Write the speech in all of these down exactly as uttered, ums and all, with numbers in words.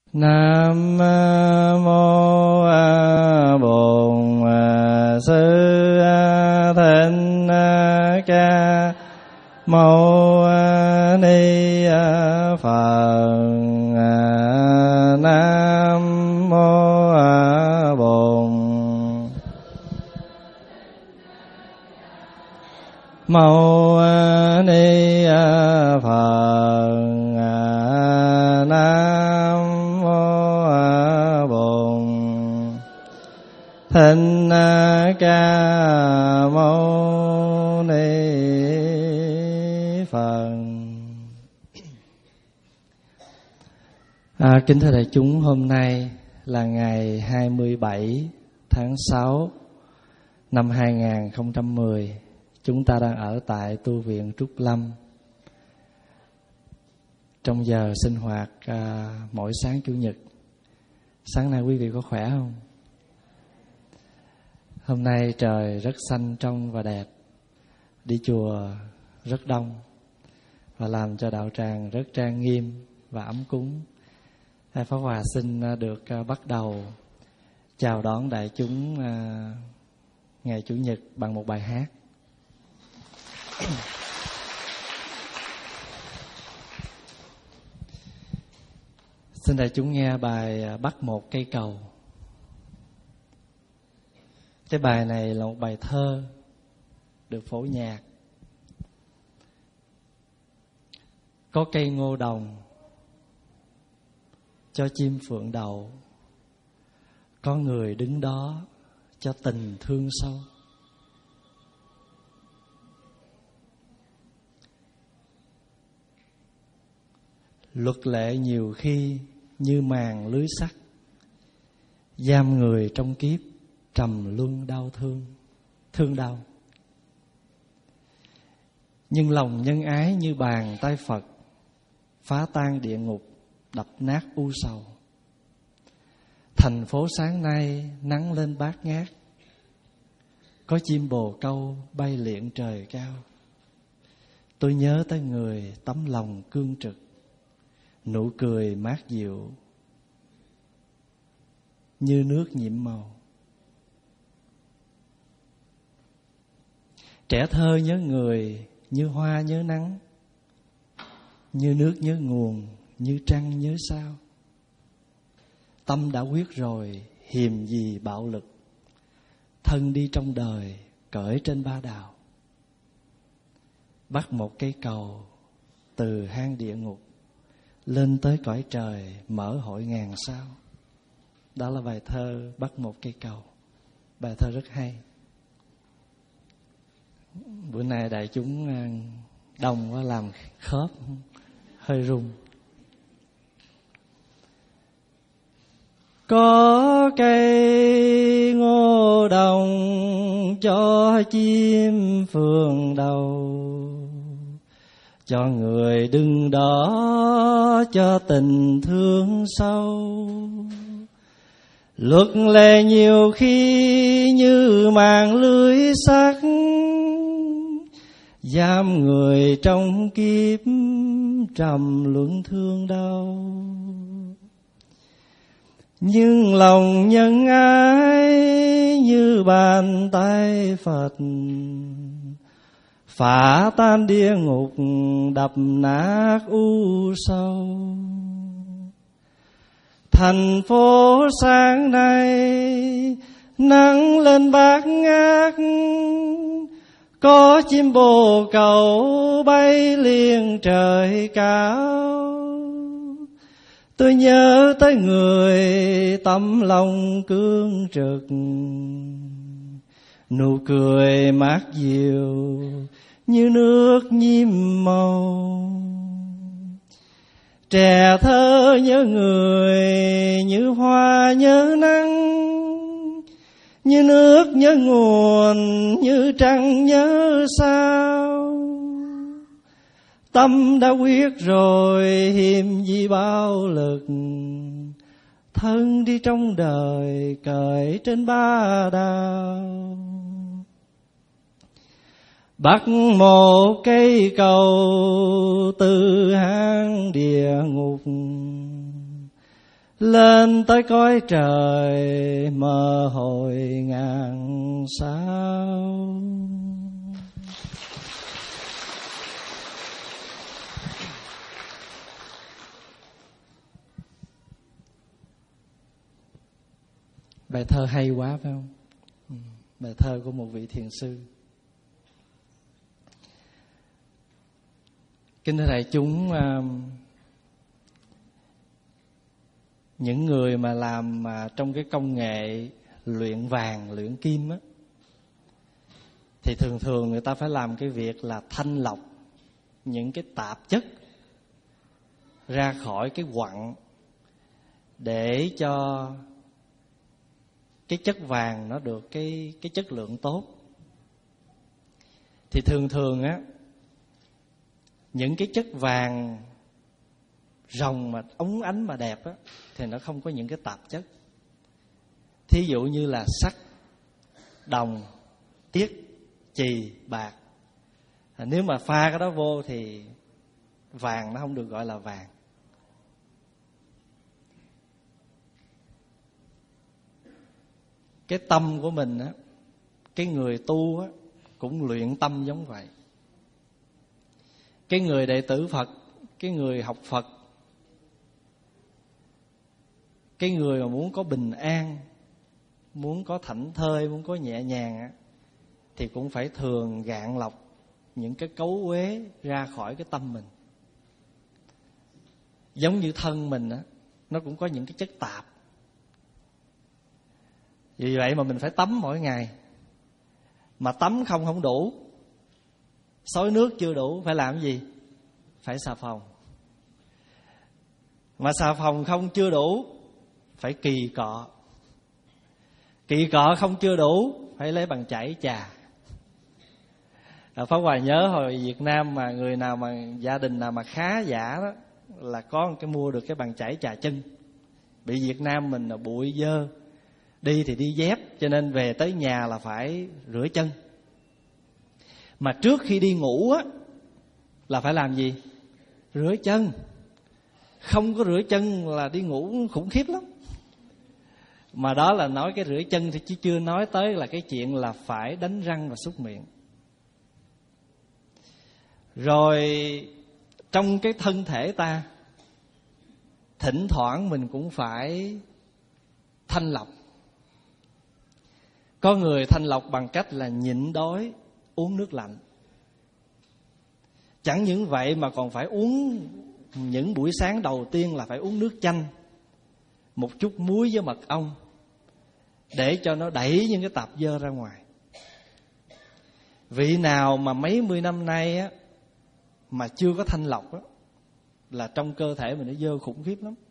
Nam mô Bổn Sư Thích Ca Mâu Ni Phật. Nam mô Bổn Mâu Ni Phật. Nam mô Bổn Thích Ca Mâu Ni Phật. À, kính thưa đại chúng, hôm nay là ngày hai mươi bảy tháng sáu năm hai nghìn không trăm mười. Chúng ta đang ở tại tu viện Trúc Lâm trong giờ sinh hoạt à, mỗi sáng Chủ nhật. Sáng nay quý vị có khỏe không? Hôm nay trời rất xanh trong và đẹp, đi chùa rất đông và làm cho đạo tràng rất trang nghiêm và ấm cúng. Hai Pháp Hòa xin được bắt đầu chào đón đại chúng à, ngày Chủ nhật bằng một bài hát. Xin đại chúng nghe bài Bắt Một Cây Cầu. Cái bài này là một bài thơ được phổ nhạc. Có cây ngô đồng cho chim phượng đậu, có người đứng đó cho tình thương sâu. Luật lệ nhiều khi như màn lưới sắt, giam người trong kiếp trầm luân đau thương, thương đau. Nhưng lòng nhân ái như bàn tay Phật, phá tan địa ngục, đập nát u sầu. Thành phố sáng nay nắng lên bát ngát, có chim bồ câu bay liệng trời cao. Tôi nhớ tới người tấm lòng cương trực, nụ cười mát dịu như nước nhiệm màu. Trẻ thơ nhớ người như hoa nhớ nắng, như nước nhớ nguồn, như trăng nhớ sao. Tâm đã quyết rồi, hiềm gì bạo lực, thân đi trong đời cởi trên ba đào. Bắt một cây cầu từ hang địa ngục, lên tới cõi trời mở hội ngàn sao. Đó là bài thơ Bắt Một Cây Cầu. Bài thơ rất hay. Bữa nay đại chúng đông quá làm khớp hơi rung. Có cây ngô đồng cho chim phượng đậu, cho người đứng đó cho tình thương sâu. Luật lệ nhiều khi như màn lưới sắt, giam người trong kiếp trầm luân thương đau. Nhưng lòng nhân ái như bàn tay Phật, phá tan địa ngục, đập nát u sâu. Thành phố sáng nay nắng lên bát ngát, có chim bồ câu bay liêng trời cao. Tôi nhớ tới người tấm lòng cương trực, nụ cười mát dịu như nước nhiệm màu. Trẻ thơ nhớ người như hoa nhớ nắng, như nước nhớ nguồn, như trăng nhớ sao. Tâm đã quyết rồi, hiềm gì bao lực, thân đi trong đời cởi trên ba đào. Bắt một cây cầu từ hang địa ngục, lên tới cõi trời mơ hồi ngàn sao. Bài thơ hay quá phải không? Ừ, bài thơ của một vị thiền sư. Kính thưa đại chúng, những người mà làm trong cái công nghệ luyện vàng, luyện kim á, thì thường thường người ta phải làm cái việc là thanh lọc những cái tạp chất ra khỏi cái quặng để cho cái chất vàng nó được cái cái chất lượng tốt. Thì thường thường á, những cái chất vàng ròng mà óng ánh mà đẹp á, thì nó không có những cái tạp chất. Thí dụ như là sắt, đồng, tiết, chì, bạc. Nếu mà pha cái đó vô thì vàng nó không được gọi là vàng. Cái tâm của mình á, cái người tu á, cũng luyện tâm giống vậy. Cái người đệ tử Phật, cái người học Phật, cái người mà muốn có bình an, muốn có thảnh thơi, muốn có nhẹ nhàng á, thì cũng phải thường gạn lọc những cái cấu uế ra khỏi cái tâm mình. Giống như thân mình á, nó cũng có những cái chất tạp. Vì vậy mà mình phải tắm mỗi ngày. Mà tắm không không đủ, xối nước chưa đủ, phải làm gì? Phải xà phòng. Mà xà phòng không chưa đủ, phải kỳ cọ. Kỳ cọ không chưa đủ, phải lấy bằng chải trà. À, Pháp Hòa nhớ hồi Việt Nam mà người nào mà gia đình nào mà khá giả đó là có cái mua được cái bằng chải trà chân. Bị Việt Nam mình là bụi dơ, đi thì đi dép, cho nên về tới nhà là phải rửa chân. Mà trước khi đi ngủ á là phải làm gì? Rửa chân. Không có rửa chân là đi ngủ khủng khiếp lắm. Mà đó là nói cái rửa chân thì chứ chưa nói tới là cái chuyện là phải đánh răng và súc miệng. Rồi trong cái thân thể ta, thỉnh thoảng mình cũng phải thanh lọc. Có người thanh lọc bằng cách là nhịn đói, uống nước lạnh. Chẳng những vậy mà còn phải uống, những buổi sáng đầu tiên là phải uống nước chanh, một chút muối với mật ong, để cho nó đẩy những cái tạp dơ ra ngoài. Vị nào mà mấy mươi năm nay á, mà chưa có thanh lọc á, là trong cơ thể mình nó dơ khủng khiếp lắm.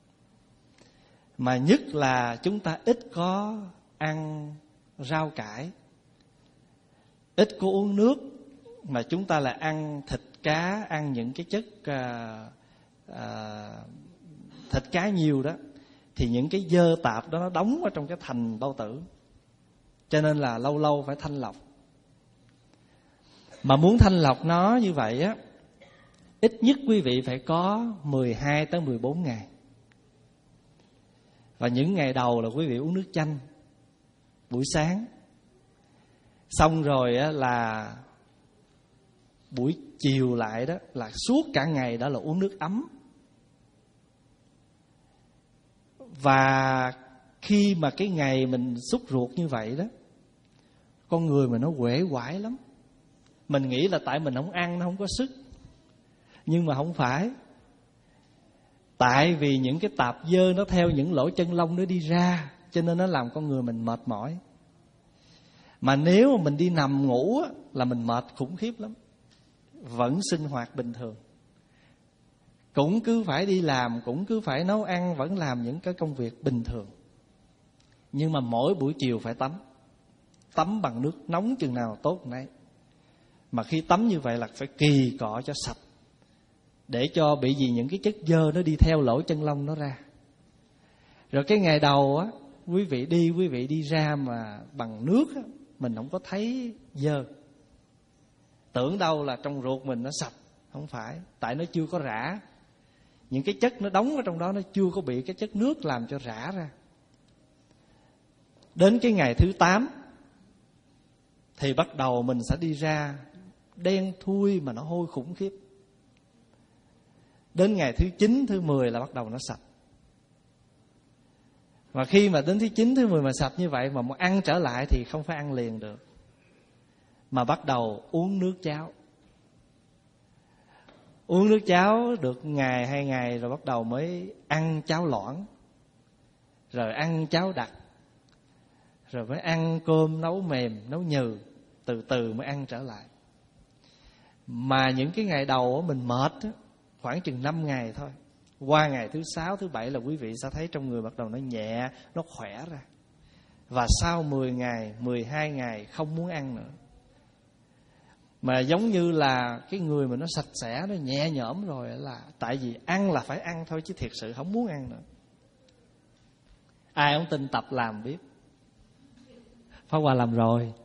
Mà nhất là chúng ta ít có ăn rau cải, ít có uống nước, mà chúng ta lại ăn thịt cá, ăn những cái chất à, à, thịt cá nhiều đó, thì những cái dơ tạp đó nó đóng ở trong cái thành bao tử. Cho nên là lâu lâu phải thanh lọc. Mà muốn thanh lọc nó như vậy á, ít nhất quý vị phải có mười hai tới mười bốn ngày. Và những ngày đầu là quý vị uống nước chanh buổi sáng. Xong rồi á là buổi chiều lại đó là suốt cả ngày đó là uống nước ấm. Và khi mà cái ngày mình sút ruột như vậy đó, con người mà nó uể oải lắm. Mình nghĩ là tại mình không ăn, nó không có sức. Nhưng mà không phải. Tại vì những cái tạp dơ nó theo những lỗ chân lông nó đi ra, cho nên nó làm con người mình mệt mỏi. Mà nếu mà mình đi nằm ngủ á, là mình mệt khủng khiếp lắm. Vẫn sinh hoạt bình thường, cũng cứ phải đi làm, cũng cứ phải nấu ăn, vẫn làm những cái công việc bình thường. Nhưng mà mỗi buổi chiều phải tắm. Tắm bằng nước nóng chừng nào tốt nấy. Mà khi tắm như vậy là phải kỳ cọ cho sạch, để cho bị gì những cái chất dơ nó đi theo lỗ chân lông nó ra. Rồi cái ngày đầu á, quý vị đi, quý vị đi ra mà bằng nước á, mình không có thấy dơ. Tưởng đâu là trong ruột mình nó sạch. Không phải, tại nó chưa có rã. những cái chất nó đóng ở trong đó nó chưa có bị cái chất nước làm cho rã ra. Đến cái ngày thứ tám thì bắt đầu mình sẽ đi ra đen thui mà nó hôi khủng khiếp. Đến ngày thứ chín, thứ mười là bắt đầu nó sạch. Và khi mà đến thứ chín, thứ mười mà sạch như vậy mà muốn ăn trở lại thì không phải ăn liền được, mà bắt đầu uống nước cháo. Uống nước cháo được ngày hai ngày rồi bắt đầu mới ăn cháo loãng, rồi ăn cháo đặc, rồi mới ăn cơm nấu mềm, nấu nhừ, từ từ mới ăn trở lại. Mà những cái ngày đầu mình mệt đó, khoảng chừng năm ngày thôi. Qua ngày thứ sáu, thứ bảy là quý vị sẽ thấy trong người bắt đầu nó nhẹ, nó khỏe ra. Và sau mười ngày, mười hai ngày không muốn ăn nữa. Mà giống như là cái người mà nó sạch sẽ, nó nhẹ nhõm rồi, là tại vì ăn là phải ăn thôi chứ thiệt sự không muốn ăn nữa. Ai không tin tập làm biết. Pháp Hòa làm rồi.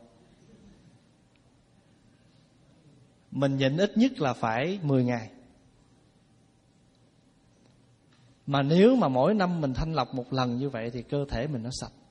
Mình nhịn ít nhất là phải mười ngày. Mà nếu mà mỗi năm mình thanh lọc một lần như vậy thì cơ thể mình nó sạch.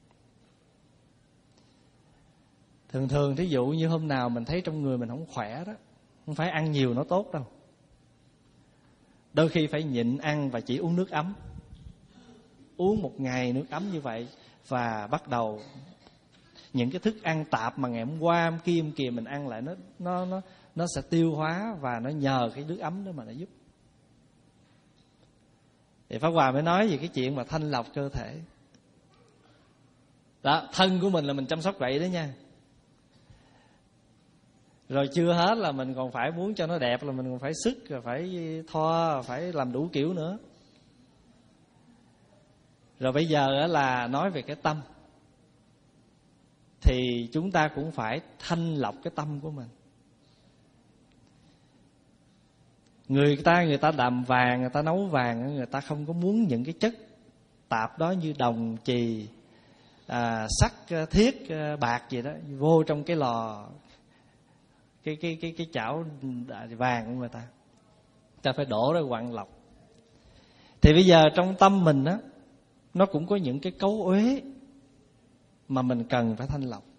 Thường thường thí dụ như hôm nào mình thấy trong người mình không khỏe đó, không phải ăn nhiều nó tốt đâu. Đôi khi phải nhịn ăn và chỉ uống nước ấm. Uống một ngày nước ấm như vậy, và bắt đầu những cái thức ăn tạp mà ngày hôm qua hôm kia hôm kia mình ăn lại, nó nó nó nó sẽ tiêu hóa, và nó nhờ cái nước ấm đó mà nó giúp. Thì Pháp Hòa mới nói về cái chuyện mà thanh lọc cơ thể. Đó, thân của mình là mình chăm sóc vậy đó nha. Rồi chưa hết là mình còn phải muốn cho nó đẹp, là mình còn phải sức, rồi phải thoa, phải làm đủ kiểu nữa. Rồi bây giờ là nói về cái tâm. Thì chúng ta cũng phải thanh lọc cái tâm của mình. Người ta người ta đạm vàng, người ta nấu vàng, người ta không có muốn những cái chất tạp đó như đồng, chì, à, sắt, thiết, bạc gì đó vô trong cái lò, cái cái cái cái chảo vàng của người ta. Ta phải đổ ra quặng lọc. Thì bây giờ trong tâm mình á, nó cũng có những cái cấu uế mà mình cần phải thanh lọc.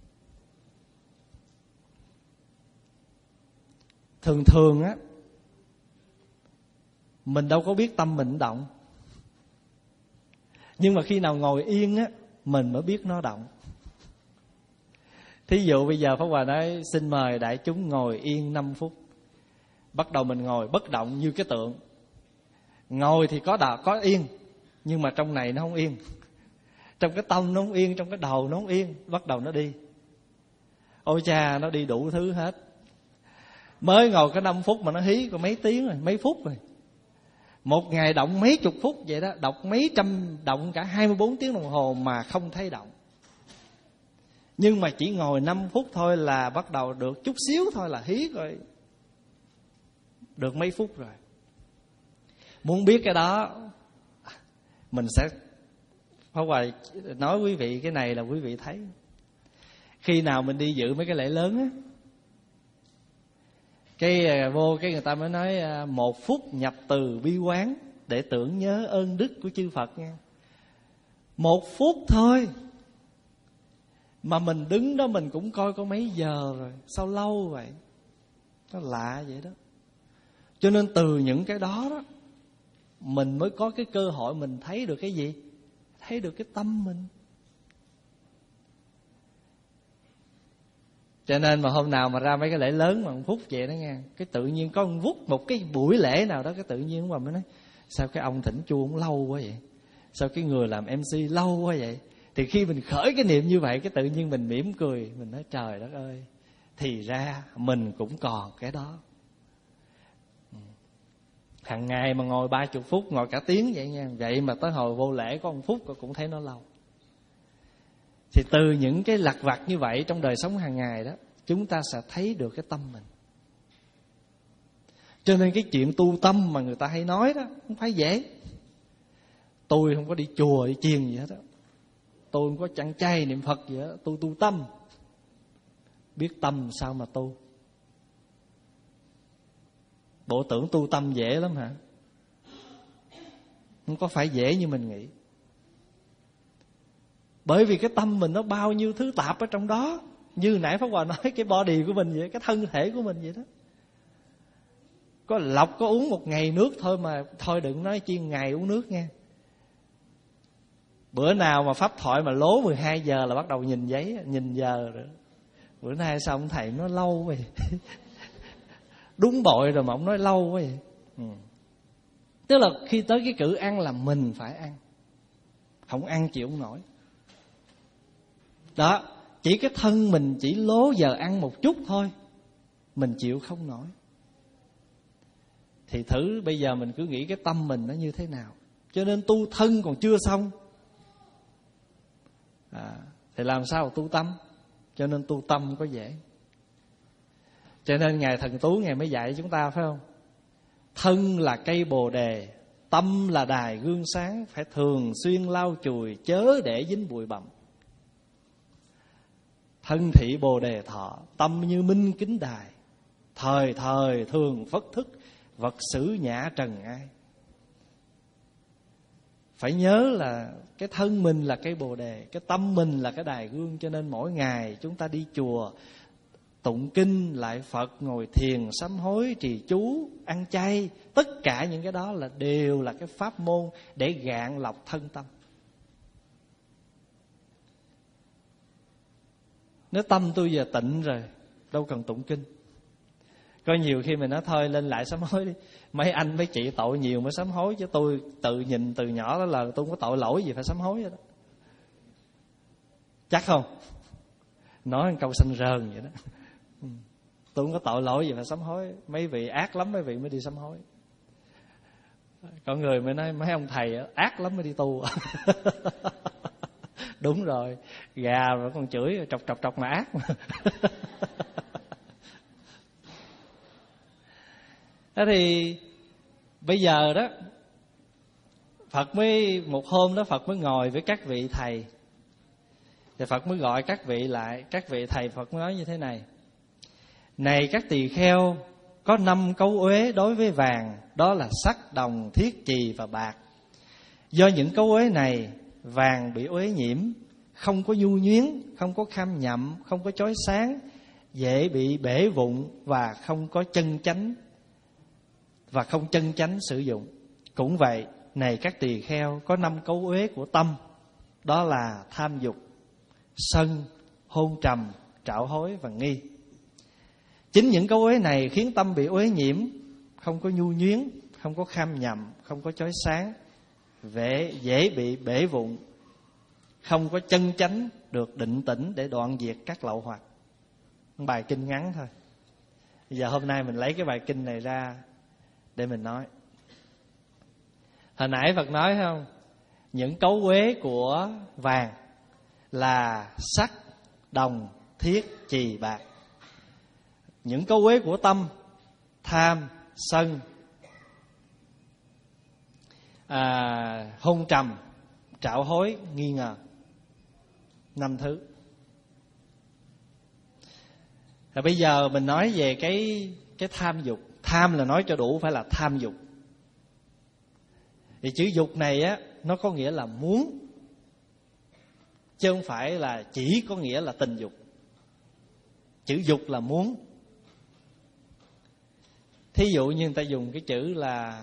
Thường thường á, mình đâu có biết tâm mình động. Nhưng mà khi nào ngồi yên á, mình mới biết nó động. Thí dụ bây giờ Pháp Hòa nói xin mời đại chúng ngồi yên năm phút. Bắt đầu mình ngồi bất động như cái tượng. Ngồi thì có đà, có yên, nhưng mà trong này nó không yên. Trong cái tâm nó không yên, trong cái đầu nó không yên. Bắt đầu nó đi. Ôi cha, nó đi đủ thứ hết. Mới ngồi có năm phút mà nó hí có mấy tiếng rồi, mấy phút rồi. Một ngày động mấy chục phút vậy đó, đọc mấy trăm, động cả hai mươi bốn tiếng đồng hồ mà không thấy động. Nhưng mà chỉ ngồi năm phút thôi là bắt đầu được chút xíu thôi là hí rồi. Được mấy phút rồi. Muốn biết cái đó, mình sẽ Pháp Hòa nói quý vị cái này là quý vị thấy. Khi nào mình đi dự mấy cái lễ lớn á, cái vô cái người ta mới nói một phút nhập từ bi quán để tưởng nhớ ơn đức của chư Phật nha. Một phút thôi mà mình đứng đó mình cũng coi có mấy giờ rồi, sao lâu vậy? Nó lạ vậy đó. Cho nên từ những cái đó đó mình mới có cái cơ hội mình thấy được cái gì? Thấy được cái tâm mình. Cho nên mà hôm nào mà ra mấy cái lễ lớn mà một phút vậy đó nha, cái tự nhiên có một phút, một cái buổi lễ nào đó, cái tự nhiên mà mới nói sao cái ông thỉnh chuông lâu quá vậy? Sao cái người làm em xê lâu quá vậy? Thì khi mình khởi cái niệm như vậy, cái tự nhiên mình mỉm cười, mình nói trời đất ơi, thì ra mình cũng còn cái đó. Hàng ngày mà ngồi ba chục phút, ngồi cả tiếng vậy nha, vậy mà tới hồi vô lễ có một phút cũng thấy nó lâu. Thì từ những cái lặt vặt như vậy trong đời sống hàng ngày đó, chúng ta sẽ thấy được cái tâm mình. Cho nên cái chuyện tu tâm mà người ta hay nói đó không phải dễ. Tôi không có đi chùa, đi chiền gì hết đó. Tôi không có chăn chay niệm Phật gì hết. Tôi tu tâm. Biết tâm sao mà tu? Bộ tưởng tu tâm dễ lắm hả? Không có phải dễ như mình nghĩ. Bởi vì cái tâm mình nó bao nhiêu thứ tạp ở trong đó. Như nãy Pháp Hòa nói, cái body của mình vậy, cái thân thể của mình vậy đó. Có lọc có uống một ngày nước thôi mà. Thôi đừng nói chi ngày uống nước nha. Bữa nào mà pháp thoại mà lố mười hai giờ là bắt đầu nhìn giấy, nhìn giờ rồi. Bữa nay sao ông thầy nói lâu vậy? Đúng bội rồi mà ông nói lâu quá vậy. Ừ. Tức là khi tới cái cử ăn là mình phải ăn. Không ăn chịu không nổi. Đó, chỉ cái thân mình chỉ lố giờ ăn một chút thôi, mình chịu không nổi. Thì thử bây giờ mình cứ nghĩ cái tâm mình nó như thế nào. Cho nên tu thân còn chưa xong à, thì làm sao tu tâm. Cho nên tu tâm có dễ. Cho nên Ngài Thần Tú Ngài mới dạy chúng ta phải không? Thân là cây bồ đề, tâm là đài gương sáng, phải thường xuyên lau chùi, chớ để dính bụi bặm. Thân thị bồ đề thọ, tâm như minh kính đài, thời thời thường phất thức, vật xử nhã trần ai. Phải nhớ là cái thân mình là cây bồ đề, cái tâm mình là cái đài gương. Cho nên mỗi ngày chúng ta đi chùa, tụng kinh, lại Phật, ngồi thiền, sám hối, trì chú, ăn chay, tất cả những cái đó là đều là cái pháp môn để gạn lọc thân tâm. Nếu tâm tôi giờ tịnh rồi, đâu cần tụng kinh. Có nhiều khi mình nói thôi lên lại sám hối đi. Mấy anh mấy chị tội nhiều mới sám hối, chứ tôi tự nhìn từ nhỏ đó là tôi không có tội lỗi gì phải sám hối vậy đó. Chắc không? Nói một câu xanh rờn vậy đó. Tôi không có tội lỗi gì phải sám hối. Mấy vị ác lắm mấy vị mới đi sám hối. Có người mới nói mấy ông thầy ác lắm mới đi tu. Đúng rồi, gà mà còn chửi trọc trọc trọc mà ác mà. Thế thì bây giờ đó, Phật mới một hôm đó Phật mới ngồi với các vị thầy. Thì Phật mới gọi các vị lại. Các vị thầy Phật mới nói như thế này: này các tỳ kheo, có năm cấu uế đối với vàng, đó là sắt, đồng, thiết, chì và bạc. Do những cấu uế này, vàng bị uế nhiễm, không có nhu nhuyến, không có kham nhậm, không có chói sáng, dễ bị bể vụn và không có chân chánh và không chân chánh sử dụng. Cũng vậy, này các tỳ kheo, có năm cấu uế của tâm, đó là tham dục, sân, hôn trầm, trạo hối và nghi. Chính những cấu uế này khiến tâm bị uế nhiễm, không có nhu nhuyến, không có kham nhậm, không có chói sáng, dễ, dễ bị bể vụn, không có chân chánh được định tĩnh để đoạn diệt các lậu hoặc. Bài kinh ngắn thôi. Bây giờ hôm nay mình lấy cái bài kinh này ra để mình nói. Hồi nãy Phật nói không, những cấu uế của vàng là sắt, đồng, thiết, chì, bạc. Những cấu uế của tâm, tham, sân, à, hôn trầm, trạo hối, nghi ngờ. Năm thứ. Rồi bây giờ mình nói về cái cái tham dục. Tham là nói cho đủ phải là tham dục. Thì chữ dục này á, nó có nghĩa là muốn, chứ không phải là chỉ có nghĩa là tình dục. Chữ dục là muốn. Thí dụ như người ta dùng cái chữ là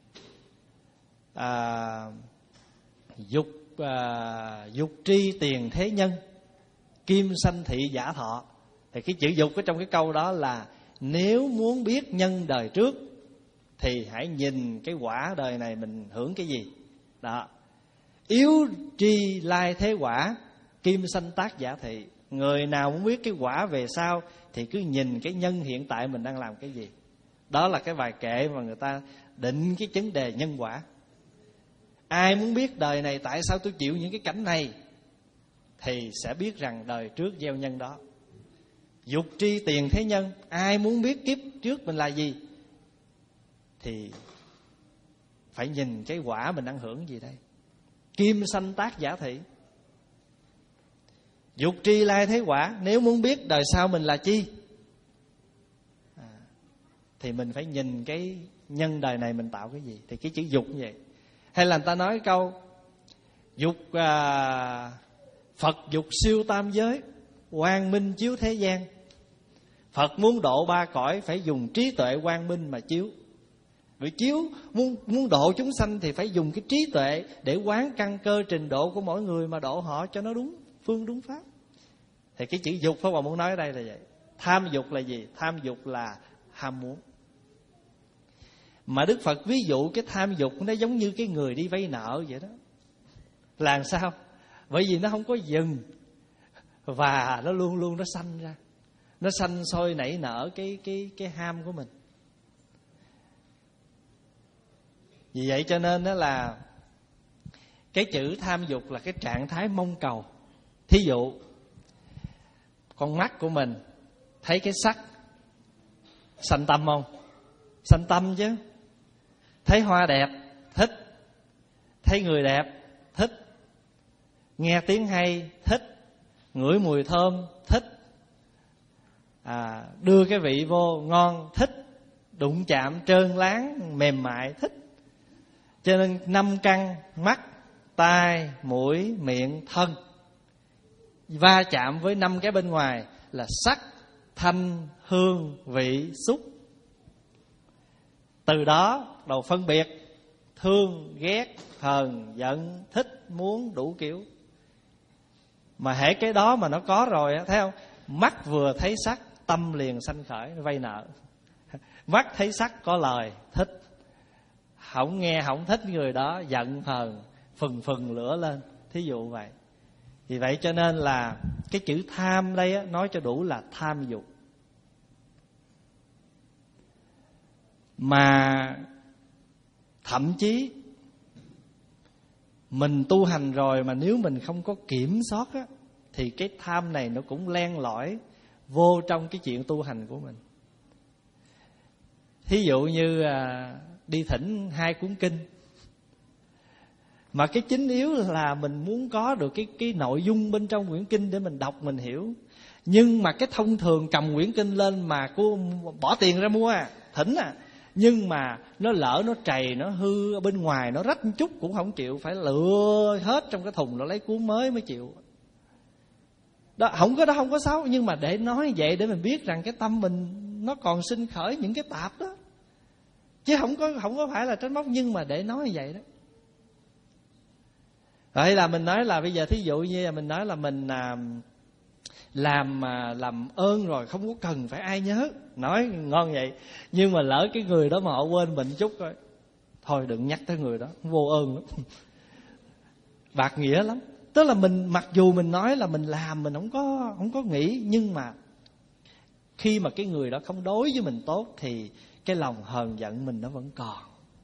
à, dục à, dục tri tiền thế nhân, kim sanh thị giả thọ. Thì cái chữ dục ở trong cái câu đó là nếu muốn biết nhân đời trước thì hãy nhìn cái quả đời này mình hưởng cái gì. Đó. Yếu tri lai thế quả, kim sanh tác giả thị. Người nào muốn biết cái quả về sau thì cứ nhìn cái nhân hiện tại mình đang làm cái gì. Đó là cái bài kệ mà người ta định cái vấn đề nhân quả. Ai muốn biết đời này tại sao tôi chịu những cái cảnh này thì sẽ biết rằng đời trước gieo nhân đó. Dục tri tiền thế nhân, ai muốn biết kiếp trước mình là gì thì phải nhìn cái quả mình đang hưởng gì đây. Kim sanh tác giả thị. Dục tri lai thế quả, nếu muốn biết đời sau mình là chi à, thì mình phải nhìn cái nhân đời này mình tạo cái gì. Thì cái chữ dục như vậy. Hay là người ta nói câu dục à, Phật dục siêu tam giới, quang minh chiếu thế gian. Phật muốn độ ba cõi phải dùng trí tuệ quang minh mà chiếu. Vì chiếu muốn, muốn độ chúng sanh thì phải dùng cái trí tuệ để quán căn cơ trình độ của mỗi người mà độ họ cho nó đúng phương đúng pháp. Thì cái chữ dục Pháp Hòa muốn nói ở đây là vậy. Tham dục là gì? Tham dục là ham muốn. Mà Đức Phật ví dụ cái tham dục nó giống như cái người đi vay nợ vậy đó. Làm sao? Bởi vì nó không có dừng, và nó luôn luôn nó sanh ra, nó sanh sôi nảy nở cái cái cái ham của mình. Vì vậy cho nên đó là cái chữ tham dục là cái trạng thái mong cầu. Thí dụ con mắt của mình thấy cái sắc sanh tâm không? Sanh tâm chứ. Thấy hoa đẹp thích, thấy người đẹp thích, nghe tiếng hay thích, ngửi mùi thơm thích, à, đưa cái vị vô ngon thích, đụng chạm trơn láng mềm mại thích. Cho nên năm căn mắt, tai, mũi, miệng, thân va chạm với năm cái bên ngoài là sắc, thanh, hương, vị, xúc. Từ đó đầu phân biệt thương, ghét, hờn, giận, thích, muốn đủ kiểu. Mà hễ cái đó mà nó có rồi á, thấy không? Mắt vừa thấy sắc, tâm liền sanh khởi vay nợ. Mắt thấy sắc có lời thích, không nghe không thích người đó giận hờn, phừng phừng lửa lên. Thí dụ vậy. Vì vậy cho nên là cái chữ tham đây á, nói cho đủ là tham dục. Mà thậm chí mình tu hành rồi mà nếu mình không có kiểm soát á, thì cái tham này nó cũng len lỏi vô trong cái chuyện tu hành của mình. Thí dụ như à, đi thỉnh hai cuốn kinh, mà cái chính yếu là mình muốn có được cái, cái nội dung bên trong quyển kinh để mình đọc, mình hiểu. Nhưng mà cái thông thường cầm quyển kinh lên mà cô bỏ tiền ra mua à, thỉnh à, nhưng mà nó lỡ nó trầy, nó hư ở bên ngoài, nó rách một chút cũng không chịu, phải lựa hết trong cái thùng, nó lấy cuốn mới mới chịu. Đó, không có đó không có xấu, nhưng mà để nói vậy để mình biết rằng cái tâm mình nó còn sinh khởi những cái tạp đó, chứ không có không có phải là trách móc, nhưng mà để nói như vậy đó. Rồi là mình nói là bây giờ thí dụ như là mình nói là mình à, làm à, làm ơn rồi không có cần phải ai nhớ, nói ngon vậy, nhưng mà lỡ cái người đó mà họ quên mình chút rồi, thôi đừng nhắc tới người đó, vô ơn lắm. Bạc nghĩa lắm. Tức là mình mặc dù mình nói là mình làm, mình không có không có nghĩ, nhưng mà khi mà cái người đó không đối với mình tốt thì cái lòng hờn giận mình nó vẫn còn.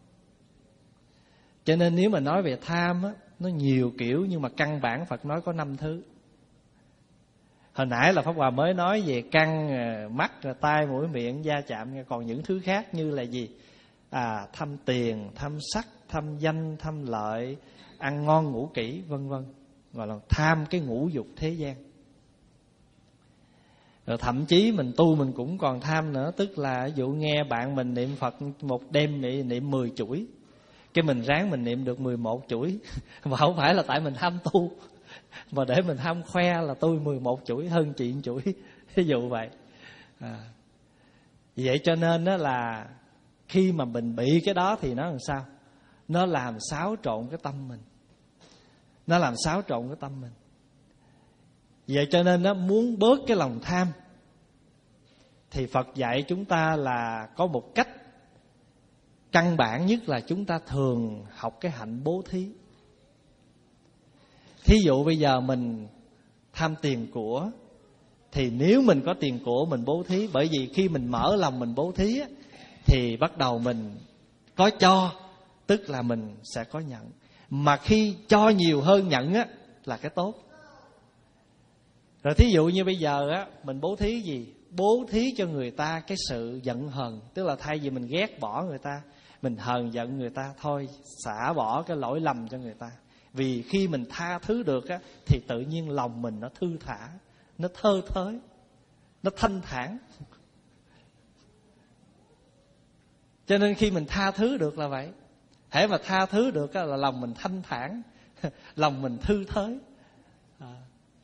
Cho nên nếu mà nói về tham á, nó nhiều kiểu, nhưng mà căn bản Phật nói có năm thứ. Hồi nãy là Pháp Hòa mới nói về căn, mắt, tai, mũi, miệng, da chạm. Còn những thứ khác như là gì? À, tham tiền, tham sắc, tham danh, tham lợi, ăn ngon ngủ kỹ, vân vân. Gọi là tham cái ngũ dục thế gian. Rồi thậm chí mình tu mình cũng còn tham nữa. Tức là ví dụ nghe bạn mình niệm Phật một đêm niệm mười chuỗi, cái mình ráng mình niệm được mười một chuỗi. Mà không phải là tại mình ham tu, mà để mình ham khoe là tôi mười một chuỗi hơn chị một chuỗi. Ví dụ vậy. À, vậy cho nên đó là khi mà mình bị cái đó thì nó làm sao? Nó làm xáo trộn cái tâm mình. Nó làm xáo trộn cái tâm mình. Vậy cho nên nó muốn bớt cái lòng tham thì Phật dạy chúng ta là có một cách căn bản nhất là chúng ta thường học cái hạnh bố thí. Thí dụ bây giờ mình tham tiền của, thì nếu mình có tiền của mình bố thí. Bởi vì khi mình mở lòng mình bố thí á, thì bắt đầu mình có cho, tức là mình sẽ có nhận. Mà khi cho nhiều hơn nhận á, là cái tốt. Rồi thí dụ như bây giờ á, mình bố thí gì? Bố thí cho người ta cái sự giận hờn. Tức là thay vì mình ghét bỏ người ta, mình hờn giận người ta, thôi xả bỏ cái lỗi lầm cho người ta. Vì khi mình tha thứ được á, thì tự nhiên lòng mình nó thư thả, nó thơ thới, nó thanh thản. Cho nên khi mình tha thứ được là vậy. Hễ mà tha thứ được là lòng mình thanh thản, lòng mình thư thới, à.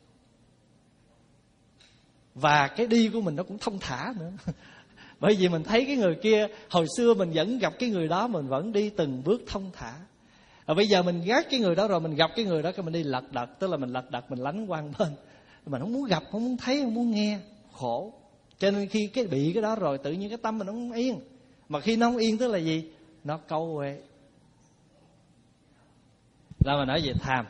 Và cái đi của mình nó cũng thông thả nữa. Bởi vì mình thấy cái người kia, hồi xưa mình vẫn gặp cái người đó, mình vẫn đi từng bước thông thả. Và bây giờ mình ghét cái người đó rồi, mình gặp cái người đó cái mình đi lật đật, tức là mình lật đật, mình lánh qua một bên. Mình không muốn gặp, không muốn thấy, không muốn nghe, khổ. Cho nên khi cái bị cái đó rồi, tự nhiên cái tâm mình nó không yên. Mà khi nó không yên tức là gì? Nó câu quệ. Là mà nói về tham.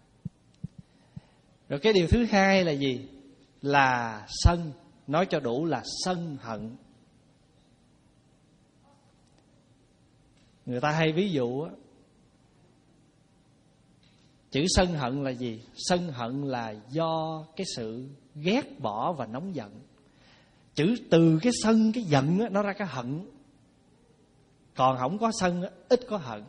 Rồi cái điều thứ hai là gì? Là sân. Nói cho đủ là sân hận. Người ta hay ví dụ á, chữ sân hận là gì? Sân hận là do cái sự ghét bỏ và nóng giận. Chữ từ cái sân, cái giận á, nó ra cái hận. Còn không có sân á, ít có hận.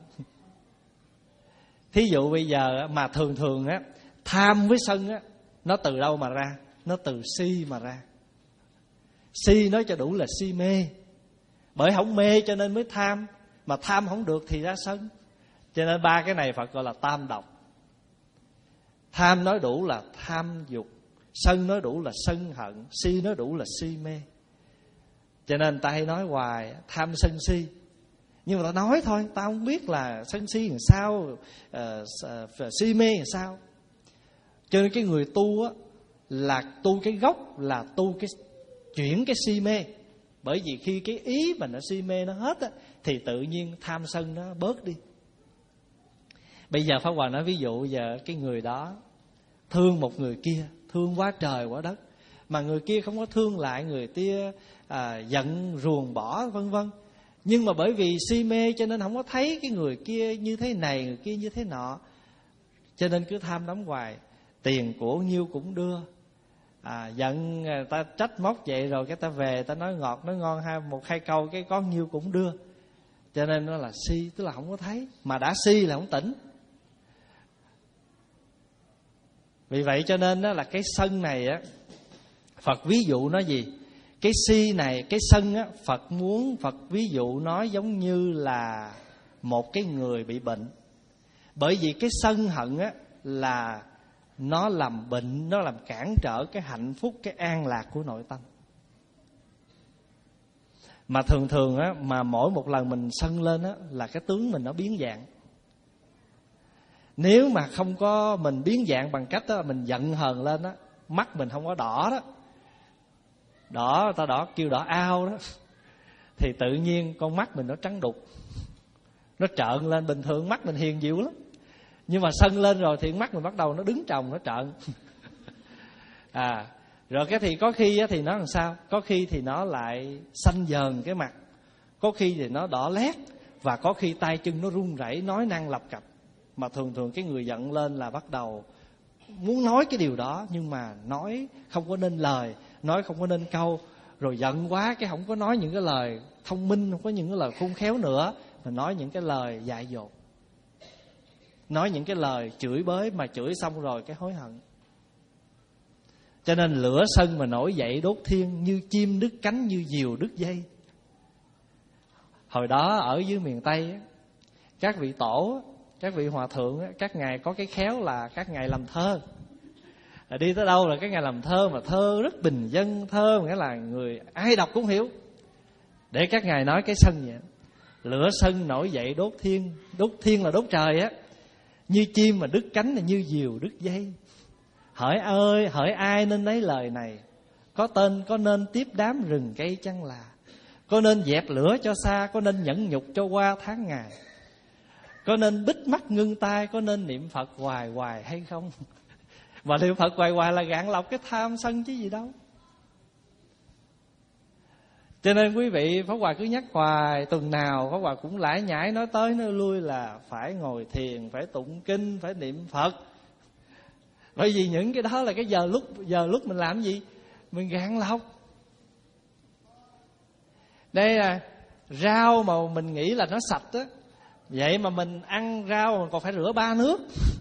Thí dụ bây giờ mà thường thường á, tham với sân á, nó từ đâu mà ra? Nó từ si mà ra. Si nói cho đủ là si mê. Bởi không mê cho nên mới tham. Mà tham không được thì ra sân. Cho nên ba cái này Phật gọi là tam độc. Tham nói đủ là tham dục, sân nói đủ là sân hận, si nói đủ là si mê. Cho nên ta hay nói hoài tham sân si. Nhưng mà ta nói thôi, ta không biết là sân si làm sao, uh, uh, si mê làm sao. Cho nên cái người tu á, là tu cái gốc, là tu cái chuyển cái si mê. Bởi vì khi cái ý mà nó si mê nó hết á, thì tự nhiên tham sân nó bớt đi. Bây giờ Pháp Hòa nói ví dụ giờ cái người đó thương một người kia, thương quá trời quá đất, mà người kia không có thương lại, người kia à, giận ruồng bỏ vân vân. Nhưng mà bởi vì si mê cho nên không có thấy cái người kia như thế này, người kia như thế nọ, cho nên cứ tham đắm hoài. Tiền của nhiêu cũng đưa, à, giận ta trách móc vậy rồi cái ta về ta nói ngọt nói ngon hai một hai câu cái có nhiêu cũng đưa. Cho nên nó là si, tức là không có thấy. Mà đã si là không tỉnh. Vì vậy cho nên đó là cái sân này á, Phật ví dụ nó gì? Cái si này, cái sân á, Phật muốn Phật ví dụ nó giống như là một cái người bị bệnh. Bởi vì cái sân hận á là nó làm bệnh, nó làm cản trở cái hạnh phúc, cái an lạc của nội tâm. Mà thường thường á, mà mỗi một lần mình sân lên á, là cái tướng mình nó biến dạng. Nếu mà không có mình biến dạng bằng cách đó, mình giận hờn lên á, mắt mình không có đỏ đó, đỏ ta đỏ kêu đỏ ao đó, thì tự nhiên con mắt mình nó trắng đục, nó trợn lên. Bình thường mắt mình hiền dịu lắm, nhưng mà sân lên rồi thì mắt mình bắt đầu nó đứng trồng, nó trợn. À, rồi cái thì có khi thì nó làm sao? Có khi thì nó lại xanh dờn cái mặt, có khi thì nó đỏ lét, và có khi tay chân nó run rẩy, nói năng lập cập. Mà thường thường cái người giận lên là bắt đầu muốn nói cái điều đó, nhưng mà nói không có nên lời, nói không có nên câu. Rồi giận quá cái không có nói những cái lời thông minh, không có những cái lời khôn khéo nữa, mà nói những cái lời dại dột, nói những cái lời chửi bới, mà chửi xong rồi cái hối hận. Cho nên lửa sân mà nổi dậy đốt thiên, như chim đứt cánh, như diều đứt dây. Hồi đó ở dưới miền Tây, các vị tổ, các vị hòa thượng, các ngài có cái khéo là các ngài làm thơ. Đi tới đâu là các ngài làm thơ, mà thơ rất bình dân, thơ nghĩa là người ai đọc cũng hiểu. Để các ngài nói cái sân vậy. Lửa sân nổi dậy đốt thiên, đốt thiên là đốt trời á, như chim mà đứt cánh là như diều đứt dây. Hỡi ơi, hỡi ai nên lấy lời này, có tên có nên tiếp đám rừng cây chăng là, có nên dẹp lửa cho xa, có nên nhẫn nhục cho qua tháng ngày, có nên bít mắt ngưng tai, có nên niệm Phật hoài hoài hay không? Mà niệm Phật hoài hoài là gạn lọc cái tham sân chứ gì đâu. Cho nên quý vị, Pháp Hòa cứ nhắc hoài, tuần nào Pháp Hòa cũng lải nhải nói tới nói lui là phải ngồi thiền, phải tụng kinh, phải niệm Phật. Bởi vì những cái đó là cái giờ lúc giờ lúc mình làm gì? Mình gạn lọc. Đây là rau mà mình nghĩ là nó sạch á, vậy mà mình ăn rau mình còn phải rửa ba nước.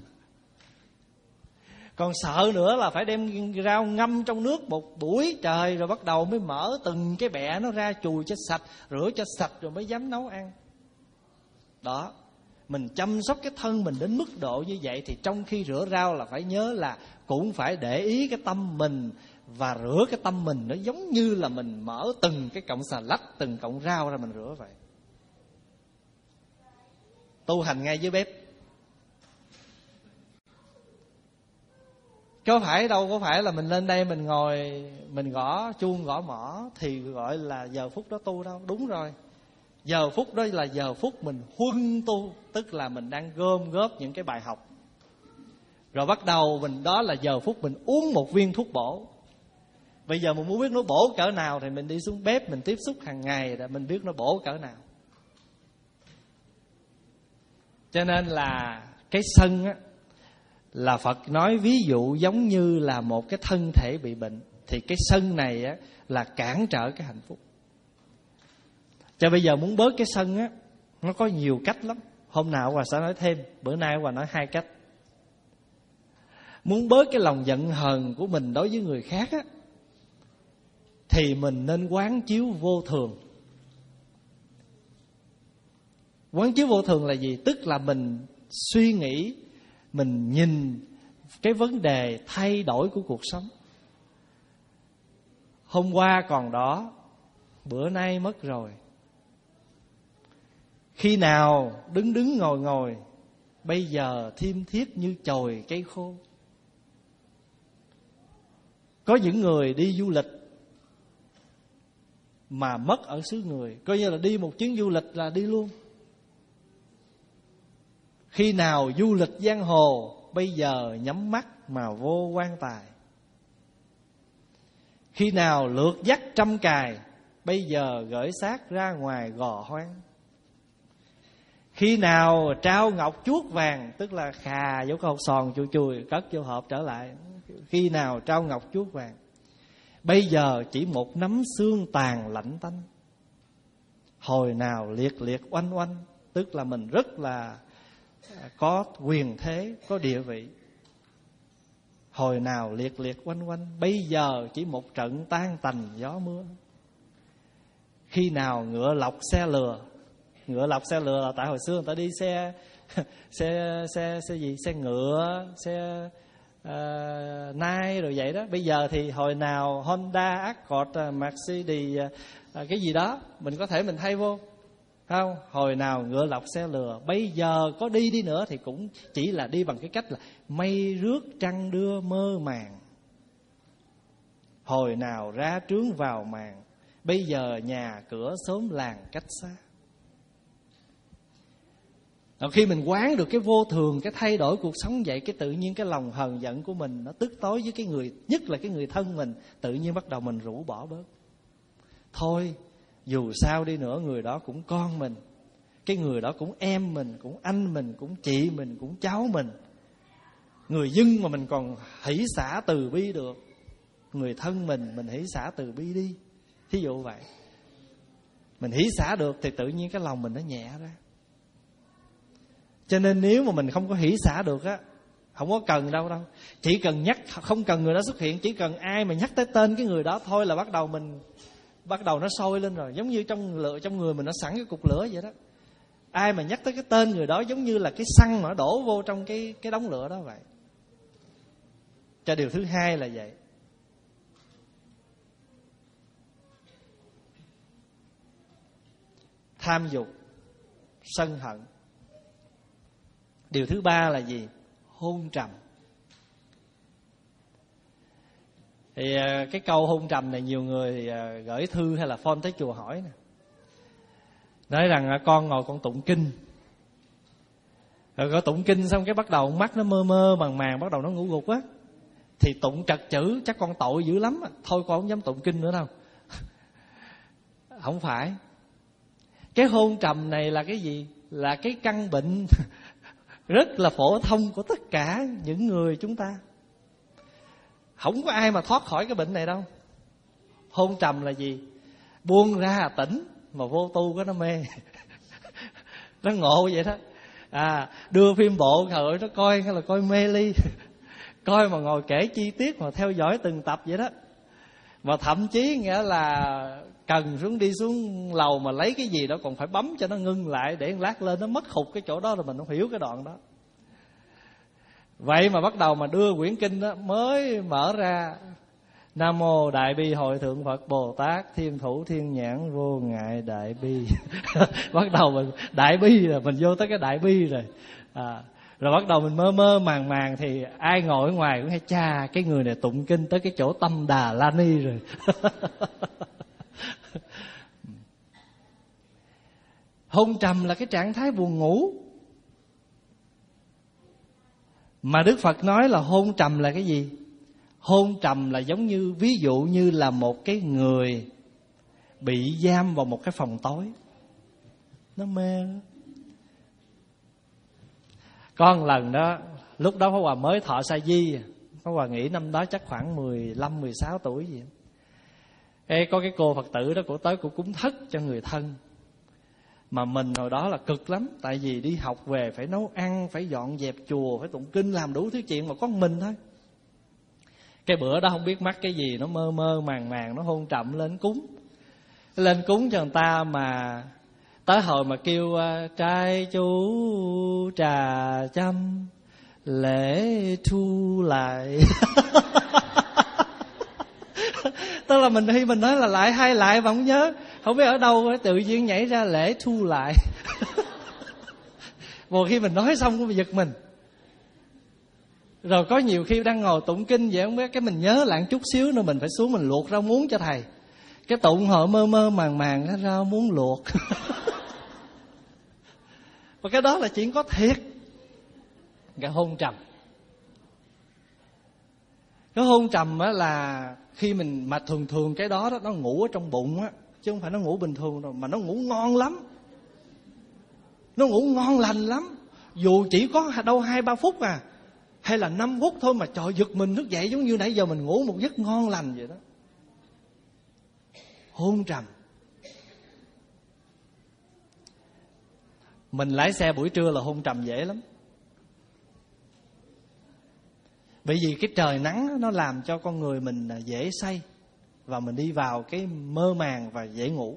Còn sợ nữa là phải đem rau ngâm trong nước một buổi trời, rồi bắt đầu mới mở từng cái bẹ nó ra, chùi cho sạch, rửa cho sạch rồi mới dám nấu ăn. Đó. mình chăm sóc cái thân mình đến mức độ như vậy, thì trong khi rửa rau là phải nhớ là cũng phải để ý cái tâm mình. Và rửa cái tâm mình nó giống như là mình mở từng cái cọng xà lách, từng cọng rau ra mình rửa vậy. Tu hành ngay dưới bếp. Có phải đâu, có phải là mình lên đây mình ngồi, mình gõ chuông gõ mõ thì gọi là giờ phút đó tu đâu. Đúng rồi, giờ phút đó là giờ phút mình huân tu. Tức là mình đang gom góp những cái bài học. Rồi bắt đầu mình, đó là giờ phút mình uống một viên thuốc bổ. Bây giờ mình muốn biết nó bổ cỡ nào thì mình đi xuống bếp, mình tiếp xúc hàng ngày để mình biết nó bổ cỡ nào. Cho nên là cái sân á, là Phật nói ví dụ giống như là một cái thân thể bị bệnh. Thì cái sân này á, là cản trở cái hạnh phúc. Cho bây giờ muốn bớt cái sân á, nó có nhiều cách lắm. Hôm nào Hòa sẽ nói thêm, bữa nay Hòa nói hai cách. Muốn bớt cái lòng giận hờn của mình đối với người khác á, thì mình nên quán chiếu vô thường. Quán chiếu vô thường là gì? Tức là mình suy nghĩ, mình nhìn cái vấn đề thay đổi của cuộc sống. Hôm qua còn đó, bữa nay mất rồi. Khi nào đứng đứng ngồi ngồi, bây giờ thiêm thiếp như chồi cây khô. Có những người đi du lịch mà mất ở xứ người, coi như là đi một chuyến du lịch là đi luôn. Khi nào du lịch giang hồ, bây giờ nhắm mắt mà vô quan tài. Khi nào lượt dắt trăm cài, bây giờ gửi xác ra ngoài gò hoang. Khi nào trao ngọc chuốt vàng, tức là khà dấu câu sòn chùi chùi cất vô hộp trở lại. Khi nào trao ngọc chuốt vàng, bây giờ chỉ một nắm xương tàn lạnh tanh. Hồi nào liệt liệt oanh oanh, tức là mình rất là có quyền thế, có địa vị. Hồi nào liệt liệt oanh oanh, bây giờ chỉ một trận tan tành gió mưa. Khi nào ngựa lọc xe lừa. Ngựa lọc xe lừa là tại hồi xưa người ta đi xe xe xe xe gì xe ngựa, xe uh, nai rồi vậy đó. Bây giờ thì hồi nào Honda, Accord, Mercedes, uh, cái gì đó mình có thể mình thay vô, không? Hồi nào ngựa lọc xe lừa, bây giờ có đi đi nữa thì cũng chỉ là đi bằng cái cách là mây rước trăng đưa mơ màng. Hồi nào ra trướng vào màn, bây giờ nhà cửa xóm làng cách xa. Rồi khi mình quán được cái vô thường, cái thay đổi cuộc sống vậy, cái tự nhiên cái lòng hờn giận của mình nó tức tối với cái người, nhất là cái người thân mình, tự nhiên bắt đầu mình rũ bỏ bớt. Thôi, dù sao đi nữa người đó cũng con mình, cái người đó cũng em mình, cũng anh mình, cũng chị mình, cũng cháu mình. Người dân mà mình còn hỷ xả từ bi được, người thân mình, mình hỷ xả từ bi đi. Thí dụ vậy. Mình hỷ xả được thì tự nhiên cái lòng mình nó nhẹ ra. Cho nên nếu mà mình không có hỷ xả được á, không có cần đâu đâu. Chỉ cần nhắc, không cần người đó xuất hiện, chỉ cần ai mà nhắc tới tên cái người đó thôi là bắt đầu mình bắt đầu nó sôi lên rồi. Giống như trong lửa, trong người mình nó sẵn cái cục lửa vậy đó. Ai mà nhắc tới cái tên người đó giống như là cái xăng mà nó đổ vô trong cái cái đống lửa đó vậy. Cho điều thứ hai là vậy. Tham dục, sân hận. Điều thứ ba là gì? Hôn trầm. Thì cái câu hôn trầm này nhiều người thì gửi thư hay là phone tới chùa hỏi nè. Nói rằng con ngồi con tụng kinh, rồi có tụng kinh xong cái bắt đầu mắt nó mơ mơ màng màng, bắt đầu nó ngủ gục á. Thì tụng trật chữ chắc con tội dữ lắm. Thôi con không dám tụng kinh nữa đâu. Không phải. Cái hôn trầm này là cái gì? Là cái căn bệnh rất là phổ thông của tất cả những người chúng ta. Không có ai mà thoát khỏi cái bệnh này đâu. Hôn trầm là gì? Buông ra tỉnh mà vô tu có nó mê. Nó ngộ vậy đó. À, đưa phim bộ thời nó coi hay là coi mê ly. Coi mà ngồi kể chi tiết mà theo dõi từng tập vậy đó. Và thậm chí nghĩa là cần xuống đi xuống lầu mà lấy cái gì đó còn phải bấm cho nó ngưng lại, để lát lên nó mất khục cái chỗ đó rồi mình không hiểu cái đoạn đó. Vậy mà bắt đầu mà đưa quyển kinh đó mới mở ra: Nam mô Đại Bi Hội Thượng Phật Bồ Tát Thiên Thủ Thiên Nhãn Vô Ngại Đại Bi. Bắt đầu mình Đại Bi rồi, mình vô tới cái Đại Bi rồi. À, rồi bắt đầu mình mơ mơ màng màng, thì ai ngồi ở ngoài cũng hay: cha, cái người này tụng kinh tới cái chỗ Tâm Đà La Ni rồi. Hôn trầm là cái trạng thái buồn ngủ. Mà Đức Phật nói là hôn trầm là cái gì? Hôn trầm là giống như, ví dụ như là một cái người bị giam vào một cái phòng tối, nó mê. Có một lần đó, lúc đó Pháp Hòa mới thọ sa di, Pháp Hòa nghĩ năm đó chắc khoảng mười lăm, mười sáu tuổi gì. Ê, có cái cô Phật tử đó, cổ tới cổ cúng thất cho người thân. Mà mình hồi đó là cực lắm, tại vì đi học về phải nấu ăn, phải dọn dẹp chùa, phải tụng kinh, làm đủ thứ chuyện mà có mình thôi. Cái bữa đó không biết mắc cái gì, nó mơ mơ màng màng, nó hôn trầm lên cúng. Lên cúng cho người ta mà tới hồi mà kêu uh, trai chú trà chăm lễ thu lại. Tức là mình khi mình nói là lại hay lại mà không nhớ, không biết ở đâu tự nhiên nhảy ra lễ thu lại. Một khi mình nói xong cũng giật mình. Rồi có nhiều khi đang ngồi tụng kinh vậy không biết, cái mình nhớ lại chút xíu nữa mình phải xuống mình luộc rau muống cho thầy. Cái tụng họ mơ mơ màng màng rau muống luộc. Và cái đó là chuyện có thiệt. Cái hôn trầm. Cái hôn trầm á là khi mình, mà thường thường cái đó, đó nó ngủ ở trong bụng á, chứ không phải nó ngủ bình thường đâu, mà nó ngủ ngon lắm. Nó ngủ ngon lành lắm. Dù chỉ có đâu hai ba phút à, hay là năm phút thôi mà trời giật mình thức dậy giống như nãy giờ mình ngủ một giấc ngon lành vậy đó. Hôn trầm. Mình lái xe buổi trưa là hôn trầm dễ lắm. Bởi vì cái trời nắng nó làm cho con người mình dễ say, và mình đi vào cái mơ màng và dễ ngủ.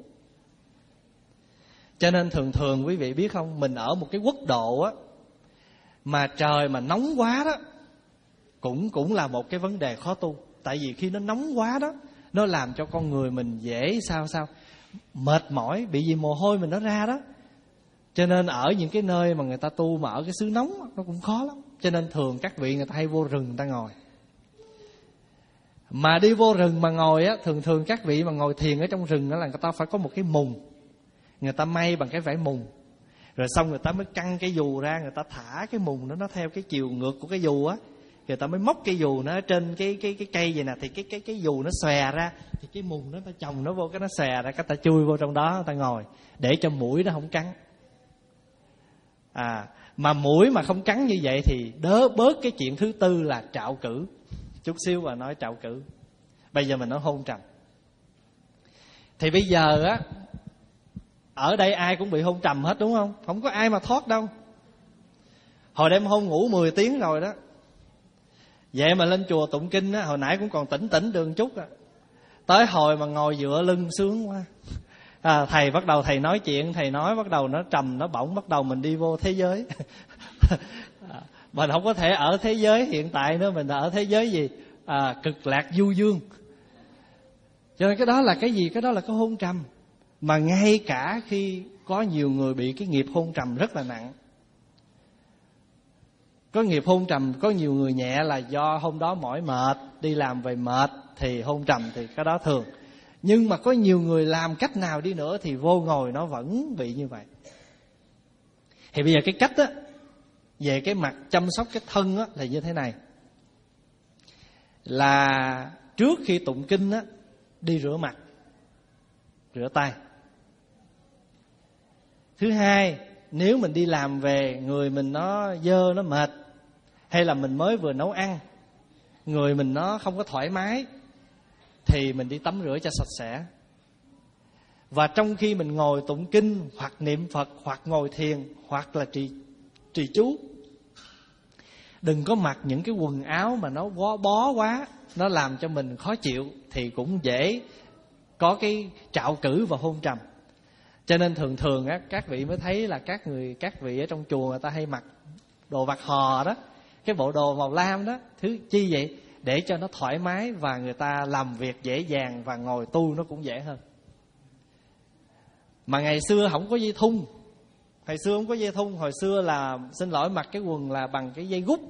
Cho nên thường thường quý vị biết không, mình ở một cái quốc độ á, mà trời mà nóng quá đó, Cũng cũng là một cái vấn đề khó tu. Tại vì khi nó nóng quá đó, nó làm cho con người mình dễ sao sao mệt mỏi, bị gì mồ hôi mình nó ra đó. Cho nên ở những cái nơi mà người ta tu mà ở cái xứ nóng nó cũng khó lắm. Cho nên thường các vị người ta hay vô rừng người ta ngồi. Mà đi vô rừng mà ngồi á, thường thường các vị mà ngồi thiền ở trong rừng đó là người ta phải có một cái mùng, người ta may bằng cái vải mùng. Rồi xong người ta mới căng cái dù ra, người ta thả cái mùng đó nó theo cái chiều ngược của cái dù á. Người ta mới móc cái dù nó trên cái cái cái cây vậy nè, thì cái cái cái dù nó xòe ra, thì cái mùng nó ta chồng nó vô, cái nó xòe ra, cái ta chui vô trong đó, người ta ngồi để cho muỗi nó không cắn. À, mà muỗi mà không cắn như vậy thì đỡ bớt cái chuyện thứ tư là trạo cử. Chút xíu mà nói trạo cử. Bây giờ mình nói hôn trầm. Thì bây giờ á, ở đây ai cũng bị hôn trầm hết đúng không? Không có ai mà thoát đâu. Hồi đêm hôn ngủ mười tiếng rồi đó. Vậy mà lên chùa tụng kinh á, hồi nãy cũng còn tỉnh tỉnh đường chút à. Tới hồi mà ngồi dựa lưng sướng quá. À, thầy bắt đầu thầy nói chuyện, thầy nói bắt đầu nó trầm, nó bổng, bắt đầu mình đi vô thế giới. À, mình không có thể ở thế giới hiện tại nữa, mình ở thế giới gì? À, cực lạc du dương. Cho nên cái đó là cái gì? Cái đó là cái hôn trầm. Mà ngay cả khi có nhiều người bị cái nghiệp hôn trầm rất là nặng. Có nghiệp hôn trầm, có nhiều người nhẹ là do hôm đó mỏi mệt, đi làm về mệt thì hôn trầm, thì cái đó thường. Nhưng mà có nhiều người làm cách nào đi nữa thì vô ngồi nó vẫn bị như vậy. Thì bây giờ cái cách á, về cái mặt chăm sóc cái thân á, là như thế này. Là trước khi tụng kinh á, đi rửa mặt, rửa tay. Thứ hai, nếu mình đi làm về, người mình nó dơ, nó mệt, hay là mình mới vừa nấu ăn, người mình nó không có thoải mái, thì mình đi tắm rửa cho sạch sẽ. Và trong khi mình ngồi tụng kinh, hoặc niệm Phật, hoặc ngồi thiền, hoặc là trì, trì chú, đừng có mặc những cái quần áo mà nó bó, bó quá, nó làm cho mình khó chịu thì cũng dễ có cái trạo cử và hôn trầm. Cho nên thường thường á, các vị mới thấy là các người các vị ở trong chùa người ta hay mặc đồ vạt hò đó, cái bộ đồ màu lam đó. Thứ chi vậy? Để cho nó thoải mái và người ta làm việc dễ dàng và ngồi tu nó cũng dễ hơn. Mà ngày xưa không có dây thun, hồi xưa không có dây thun, hồi xưa là xin lỗi mặc cái quần là bằng cái dây gút.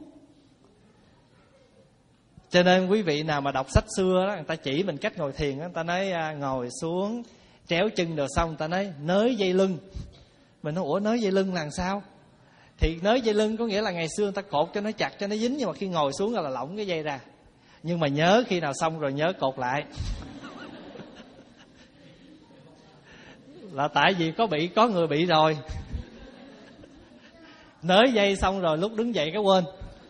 Cho nên quý vị nào mà đọc sách xưa đó, người ta chỉ mình cách ngồi thiền đó, người ta nói à, ngồi xuống tréo chân rồi xong người ta nói nới dây lưng. Mình nói ủa nới dây lưng là sao? Thì nới dây lưng có nghĩa là ngày xưa người ta cột cho nó chặt cho nó dính, nhưng mà khi ngồi xuống là lỏng cái dây ra. Nhưng mà nhớ khi nào xong rồi nhớ cột lại. Là tại vì có bị có người bị rồi, nới dây xong rồi lúc đứng dậy cái quên.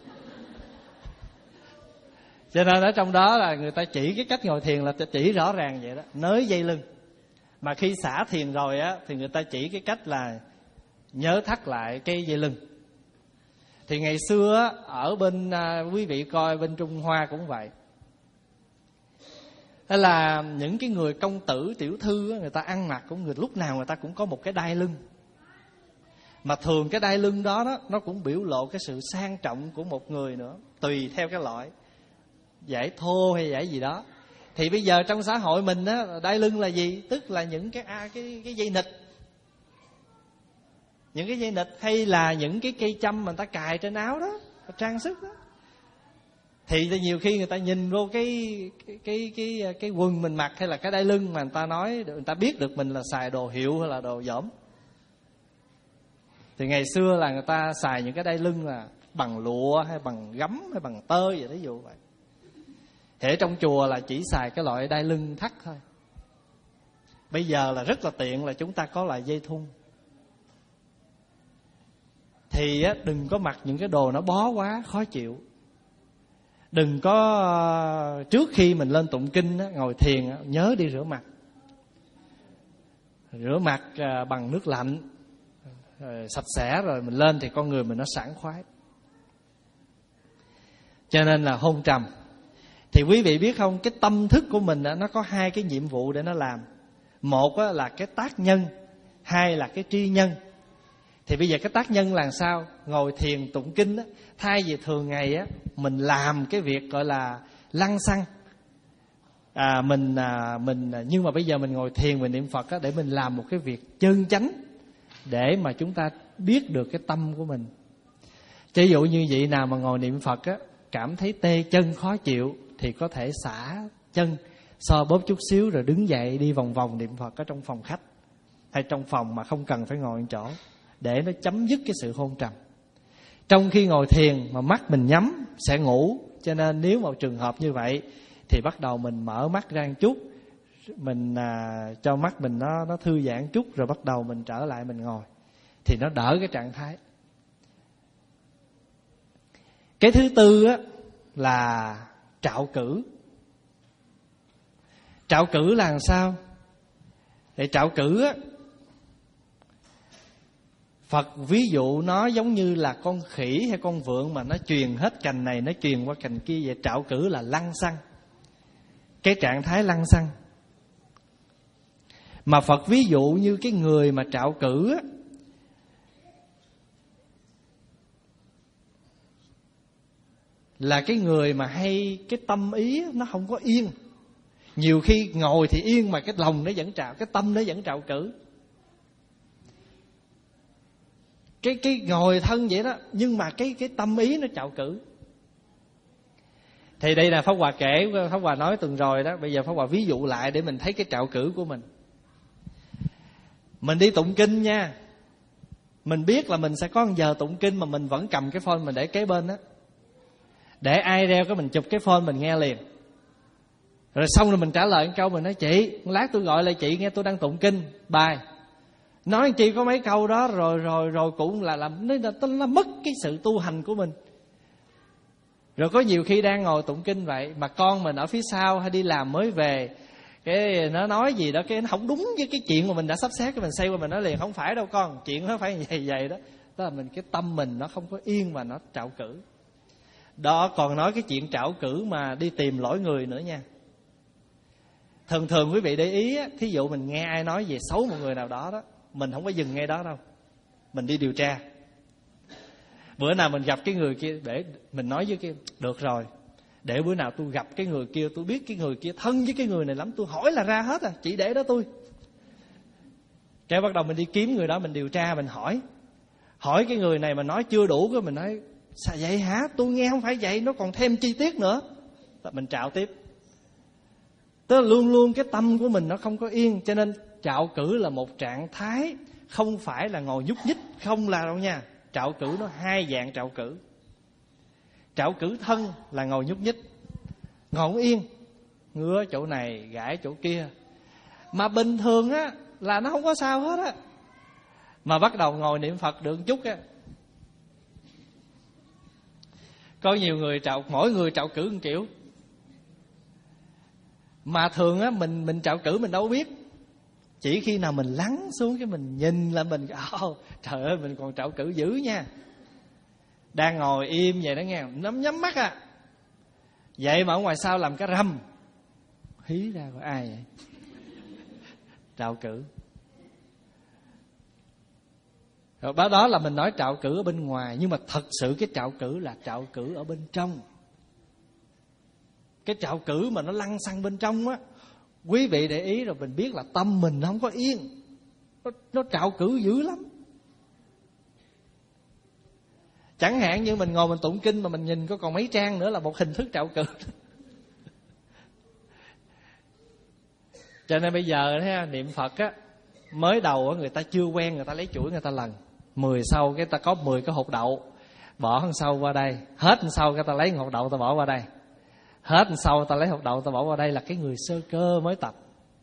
Cho nên ở trong đó là người ta chỉ cái cách ngồi thiền là chỉ rõ ràng vậy đó, nới dây lưng. Mà khi xả thiền rồi á thì người ta chỉ cái cách là nhớ thắt lại cái dây lưng. Thì ngày xưa á, ở bên à, quý vị coi bên Trung Hoa cũng vậy. Thế là những cái người công tử tiểu thư á, người ta ăn mặc cũng người lúc nào người ta cũng có một cái đai lưng. Mà thường cái đai lưng đó, đó nó cũng biểu lộ cái sự sang trọng của một người nữa, tùy theo cái loại dải thô hay dải gì đó. Thì bây giờ trong xã hội mình á, đai lưng là gì? Tức là những cái à, cái cái dây nịt, những cái dây nịt hay là những cái cây châm mà người ta cài trên áo đó, trang sức đó. Thì nhiều khi người ta nhìn vô cái cái cái cái cái quần mình mặc hay là cái đai lưng mà người ta nói, người ta biết được mình là xài đồ hiệu hay là đồ dởm. Thì ngày xưa là người ta xài những cái đai lưng là bằng lụa hay bằng gấm hay bằng tơ vậy, ví dụ vậy. Thế trong chùa là chỉ xài cái loại đai lưng thắt thôi. Bây giờ là rất là tiện là chúng ta có loại dây thun. Thì á, đừng có mặc những cái đồ nó bó quá khó chịu. Đừng có trước khi mình lên tụng kinh á, ngồi thiền á, nhớ đi rửa mặt. Rửa mặt à, bằng nước lạnh rồi, sạch sẽ rồi mình lên thì con người mình nó sảng khoái. Cho nên là hôn trầm. Thì quý vị biết không, cái tâm thức của mình á, nó có hai cái nhiệm vụ để nó làm. Một á, là cái tác nhân, hai là cái tri nhân. Thì bây giờ cái tác nhân là sao? Ngồi thiền tụng kinh á, thay vì thường ngày á mình làm cái việc gọi là lăng xăng, à, mình à, mình nhưng mà bây giờ mình ngồi thiền mình niệm Phật á, để mình làm một cái việc chân chánh để mà chúng ta biết được cái tâm của mình. Ví dụ như vậy nào mà ngồi niệm Phật á, cảm thấy tê chân khó chịu thì có thể xả chân, so bóp chút xíu rồi đứng dậy đi vòng vòng niệm Phật ở trong phòng khách hay trong phòng mà không cần phải ngồi ở chỗ, để nó chấm dứt cái sự hôn trầm. Trong khi ngồi thiền mà mắt mình nhắm sẽ ngủ, cho nên nếu một trường hợp như vậy thì bắt đầu mình mở mắt ra một chút, mình à, cho mắt mình nó nó thư giãn chút, rồi bắt đầu mình trở lại mình ngồi thì nó đỡ cái trạng thái. Cái thứ tư á là trạo cử. Trạo cử là làm sao? Để trạo cử á, Phật ví dụ nó giống như là con khỉ hay con vượn mà nó truyền hết cành này, nó truyền qua cành kia. Vậy trạo cử là lăng xăng, cái trạng thái lăng xăng. Mà Phật ví dụ như cái người mà trạo cử á, là cái người mà hay cái tâm ý nó không có yên. Nhiều khi ngồi thì yên mà cái lòng nó vẫn trạo, cái tâm nó vẫn trạo cử. Cái cái ngồi thân vậy đó, nhưng mà cái cái tâm ý nó trạo cử. Thì đây là Pháp Hòa kể, Pháp Hòa nói từng rồi đó. Bây giờ Pháp Hòa ví dụ lại để mình thấy cái trạo cử của mình. Mình đi tụng kinh nha, mình biết là mình sẽ có một giờ tụng kinh mà mình vẫn cầm cái phone mình để kế bên đó, để ai reo cái mình chụp cái phone mình nghe liền. Rồi xong rồi mình trả lời một câu, mình nói chị, lát tôi gọi lại chị nghe, tôi đang tụng kinh, bye. Nói chị có mấy câu đó rồi rồi rồi cũng là làm nó, nó, nó mất cái sự tu hành của mình. Rồi có nhiều khi đang ngồi tụng kinh vậy mà con mình ở phía sau hay đi làm mới về, cái nó nói gì đó cái nó không đúng với cái chuyện mà mình đã sắp xếp, cái mình xoay qua mình nói liền, không phải đâu con, chuyện nó phải vậy vậy đó. Đó là mình cái tâm mình nó không có yên mà nó trạo cử. Đó, còn nói cái chuyện trạo cử mà đi tìm lỗi người nữa nha. Thường thường quý vị để ý á, thí dụ mình nghe ai nói về xấu một người nào đó đó, mình không có dừng ngay đó đâu, mình đi điều tra. Bữa nào mình gặp cái người kia, để mình nói với kia, được rồi, để bữa nào tôi gặp cái người kia, tôi biết cái người kia thân với cái người này lắm, tôi hỏi là ra hết à, chỉ để đó tôi. Cái bắt đầu mình đi kiếm người đó, mình điều tra, mình hỏi. Hỏi cái người này mà nói chưa đủ, cái mình nói sao vậy hả, tôi nghe không phải vậy, nó còn thêm chi tiết nữa. Mình trạo tiếp. Tức là luôn luôn cái tâm của mình nó không có yên. Cho nên trạo cử là một trạng thái, không phải là ngồi nhúc nhích, không là đâu nha. Trạo cử nó hai dạng trạo cử. Trạo cử thân là ngồi nhúc nhích, ngồi không yên, ngứa chỗ này, gãi chỗ kia. Mà bình thường á là nó không có sao hết á. Mà bắt đầu ngồi niệm Phật được một chút á, có nhiều người trạo, mỗi người trạo cử một kiểu. Mà thường á mình mình trạo cử mình đâu biết. Chỉ khi nào mình lắng xuống cái mình nhìn là mình, oh, trời ơi mình còn trạo cử dữ nha. Đang ngồi im vậy đó nghe, nhắm nhắm mắt à, vậy mà ở ngoài sau làm cái rầm, hí ra của ai vậy? Trạo cử. Rồi đó, đó là mình nói trạo cử ở bên ngoài. Nhưng mà thật sự cái trạo cử là trạo cử ở bên trong. Cái trạo cử mà nó lăn xăng bên trong á, quý vị để ý rồi mình biết là tâm mình nó không có yên. Nó, nó trạo cử dữ lắm. Chẳng hạn như mình ngồi mình tụng kinh mà mình nhìn có còn mấy trang nữa là một hình thức trạo cử. Cho nên bây giờ thấy, niệm Phật á, mới đầu á, người ta chưa quen, người ta lấy chuỗi người ta lần. Mười sau cái ta có mười cái hột đậu, bỏ thằng sau qua đây. Hết thằng sau cái ta lấy hột đậu ta bỏ qua đây. Hết thằng sau ta lấy hột đậu ta bỏ qua đây. Là cái người sơ cơ mới tập.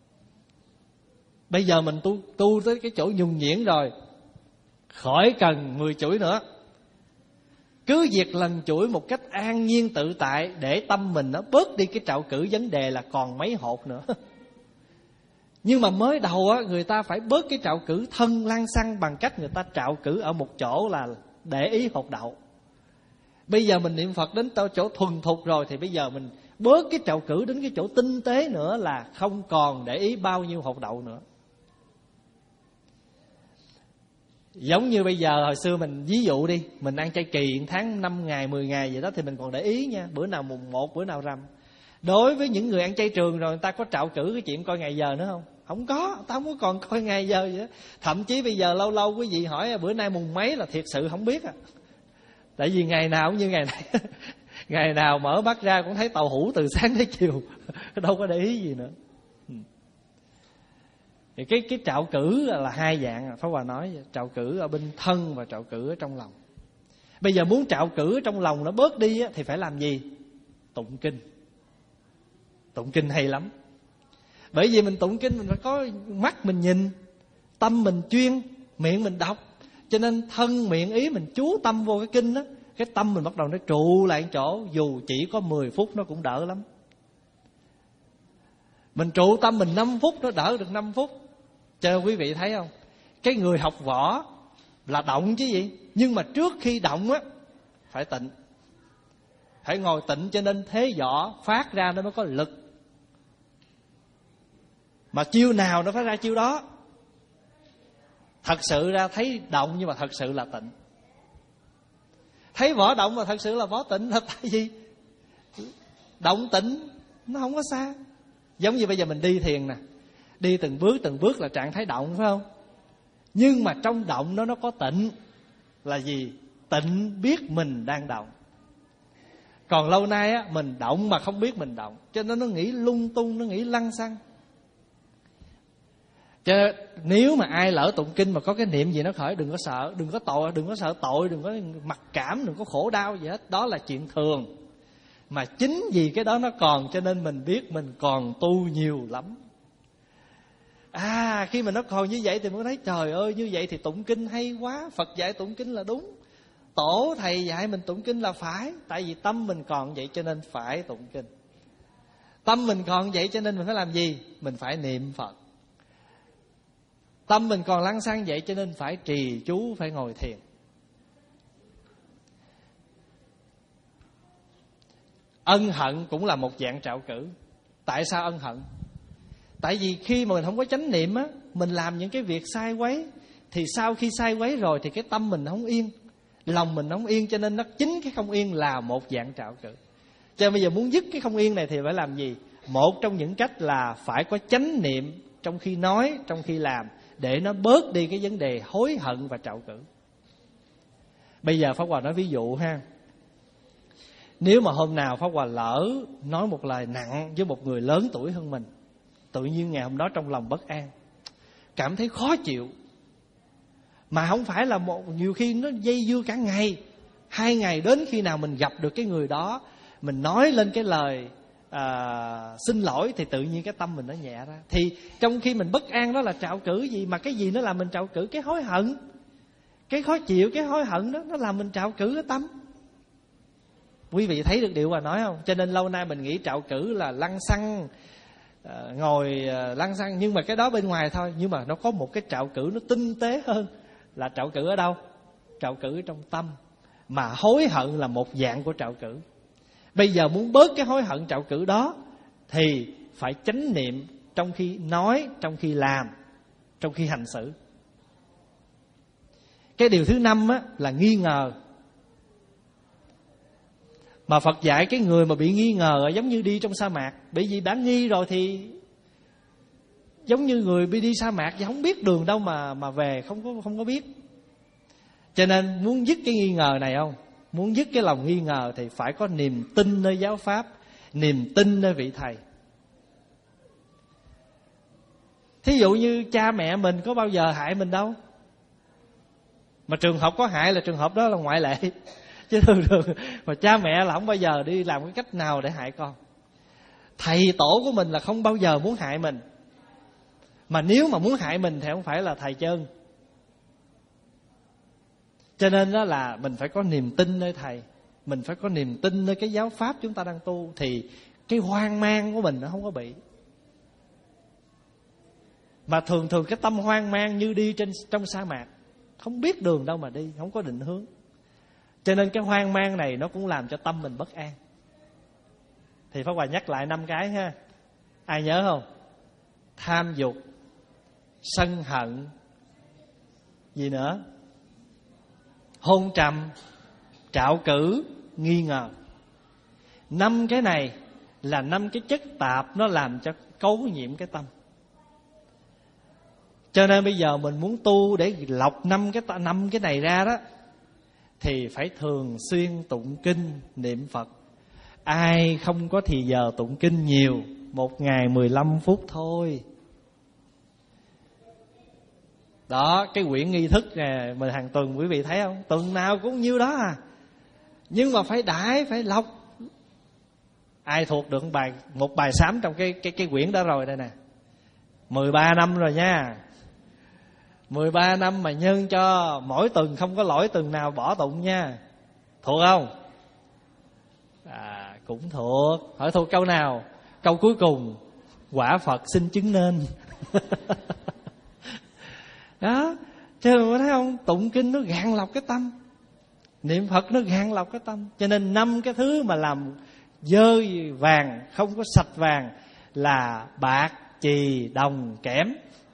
Bây giờ mình tu, tu tới cái chỗ nhuần nhuyễn rồi, khỏi cần mười chuỗi nữa. Cứ việc lần chuỗi một cách an nhiên tự tại, để tâm mình nó bớt đi cái trạo cử. Vấn đề là còn mấy hột nữa. Nhưng mà mới đầu á, người ta phải bớt cái trạo cử thân lan xăng bằng cách người ta trạo cử ở một chỗ là để ý hột đậu. Bây giờ mình niệm Phật đến chỗ thuần thục rồi, thì bây giờ mình bớt cái trạo cử đến cái chỗ tinh tế nữa, là không còn để ý bao nhiêu hột đậu nữa. Giống như bây giờ hồi xưa mình ví dụ đi, mình ăn chay kỳ tháng năm ngày, mười ngày vậy đó, thì mình còn để ý nha, bữa nào mùng một, bữa nào rằm. Đối với những người ăn chay trường rồi, người ta có trạo cử cái chuyện coi ngày giờ nữa không? Không có, ta không có còn coi ngày giờ vậy đó. Thậm chí bây giờ lâu lâu quý vị hỏi bữa nay mùng mấy là thiệt sự không biết à. Tại vì ngày nào cũng như ngày này. Ngày nào mở mắt ra cũng thấy tàu hũ từ sáng tới chiều. Đâu có để ý gì nữa. Thì cái, cái trạo cử là hai dạng. Pháp Hòa nói trạo cử ở bên thân và trạo cử ở trong lòng. Bây giờ muốn trạo cử ở trong lòng nó bớt đi thì phải làm gì? Tụng kinh. Tụng kinh hay lắm. Bởi vì mình tụng kinh mình phải có mắt mình nhìn, tâm mình chuyên, miệng mình đọc. Cho nên thân miệng ý mình chú tâm vô cái kinh đó, cái tâm mình bắt đầu nó trụ lại chỗ. Dù chỉ có mười phút nó cũng đỡ lắm. Mình trụ tâm mình năm phút nó đỡ được năm phút. Cho nên quý vị thấy không, cái người học võ là động chứ gì. Nhưng mà trước khi động á, phải tịnh, phải ngồi tịnh. Cho nên thế võ phát ra nó mới có lực. Mà chiêu nào nó phải ra chiêu đó. Thật sự ra thấy động nhưng mà thật sự là tịnh. Thấy võ động mà thật sự là võ tịnh là tại vì động tịnh nó không có xa. Giống như bây giờ mình đi thiền nè, đi từng bước từng bước là trạng thái động phải không? Nhưng mà trong động đó nó có tịnh. Là gì? Tịnh biết mình đang động. Còn lâu nay á, mình động mà không biết mình động, cho nên nó nghĩ lung tung, nó nghĩ lăng xăng. Cho nên nếu mà ai lỡ tụng kinh mà có cái niệm gì nó khởi, đừng có sợ, đừng có tội, đừng có sợ tội, đừng có mặc cảm, đừng có khổ đau gì hết. Đó là chuyện thường. Mà chính vì cái đó nó còn, cho nên mình biết mình còn tu nhiều lắm. À, khi mà nó còn như vậy thì mới thấy trời ơi, như vậy thì tụng kinh hay quá. Phật dạy tụng kinh là đúng, tổ thầy dạy mình tụng kinh là phải. Tại vì tâm mình còn vậy cho nên phải tụng kinh. Tâm mình còn vậy cho nên mình phải làm gì? Mình phải niệm Phật. Tâm mình còn lăng xăng vậy cho nên phải trì chú, phải ngồi thiền. Ân hận cũng là một dạng trạo cử. Tại sao ân hận? Tại vì khi mà mình không có chánh niệm á, mình làm những cái việc sai quấy, thì sau khi sai quấy rồi thì cái tâm mình không yên, lòng mình không yên, cho nên nó chính cái không yên là một dạng trạo cử. Cho nên bây giờ muốn dứt cái không yên này thì phải làm gì? Một trong những cách là phải có chánh niệm trong khi nói, trong khi làm, để nó bớt đi cái vấn đề hối hận và trạo cử. Bây giờ Pháp Hòa nói ví dụ ha. Nếu mà hôm nào Pháp Hòa lỡ nói một lời nặng với một người lớn tuổi hơn mình, tự nhiên ngày hôm đó trong lòng bất an, cảm thấy khó chịu, mà không phải là một, nhiều khi nó dây dưa cả ngày, hai ngày, đến khi nào mình gặp được cái người đó, mình nói lên cái lời à, xin lỗi, thì tự nhiên cái tâm mình nó nhẹ ra. Thì trong khi mình bất an đó là trạo cử gì? Mà cái gì nó làm mình trạo cử? Cái hối hận, cái khó chịu, cái hối hận đó, nó làm mình trạo cử cái tâm. Quý vị thấy được điều mà nói không? Cho nên lâu nay mình nghĩ trạo cử là lăng xăng, à, ngồi à, lăng xăng, nhưng mà cái đó bên ngoài thôi. Nhưng mà nó có một cái trạo cử nó tinh tế hơn. Là trạo cử ở đâu? Trạo cử ở trong tâm. Mà hối hận là một dạng của trạo cử. Bây giờ muốn bớt cái hối hận trạo cử đó thì phải chánh niệm trong khi nói, trong khi làm, trong khi hành xử. Cái điều thứ năm á, là nghi ngờ. Mà Phật dạy cái người mà bị nghi ngờ giống như đi trong sa mạc. Bởi vì đã nghi rồi thì giống như người bị đi sa mạc và không biết đường đâu mà mà về, không có không có biết. Cho nên muốn dứt cái nghi ngờ này không? Muốn dứt cái lòng nghi ngờ thì phải có niềm tin nơi giáo pháp, niềm tin nơi vị thầy. Thí dụ như cha mẹ mình có bao giờ hại mình đâu. Mà trường hợp có hại là trường hợp đó là ngoại lệ. Chứ thường thường mà cha mẹ là không bao giờ đi làm cái cách nào để hại con. Thầy tổ của mình là không bao giờ muốn hại mình. Mà nếu mà muốn hại mình thì không phải là thầy trơn. Cho nên đó là mình phải có niềm tin nơi thầy, mình phải có niềm tin nơi cái giáo pháp chúng ta đang tu, thì cái hoang mang của mình nó không có bị. Mà thường thường cái tâm hoang mang như đi trên trong sa mạc, không biết đường đâu mà đi, không có định hướng. Cho nên cái hoang mang này nó cũng làm cho tâm mình bất an. Thì Pháp Hòa nhắc lại năm cái ha. Ai nhớ không? Tham dục, sân hận, gì nữa? Hôn trầm, trạo cử, nghi ngờ. Năm cái này là năm cái chất tạp, nó làm cho cấu nhiễm cái tâm. Cho nên bây giờ mình muốn tu để lọc năm cái năm cái này ra đó, thì phải thường xuyên tụng kinh, niệm Phật. Ai không có thì giờ tụng kinh nhiều, một ngày mười lăm phút thôi. Đó, cái quyển nghi thức nè, mình hàng tuần quý vị thấy không? Tuần nào cũng nhiêu đó à. Nhưng mà phải đãi, phải lọc. Ai thuộc được một bài, một bài sám trong cái, cái, cái quyển đó rồi đây nè. mười ba năm rồi nha. mười ba năm mà nhân cho mỗi tuần không có lỗi tuần nào bỏ tụng nha. Thuộc không? À, cũng thuộc. Hỏi thuộc câu nào? Câu cuối cùng: quả Phật xin chứng nên. Đó, cho nên thấy không? Tụng kinh nó gạn lọc cái tâm, niệm Phật nó gạn lọc cái tâm. Cho nên năm cái thứ mà làm dơ vàng, không có sạch vàng là bạc, chì, đồng, kẽm,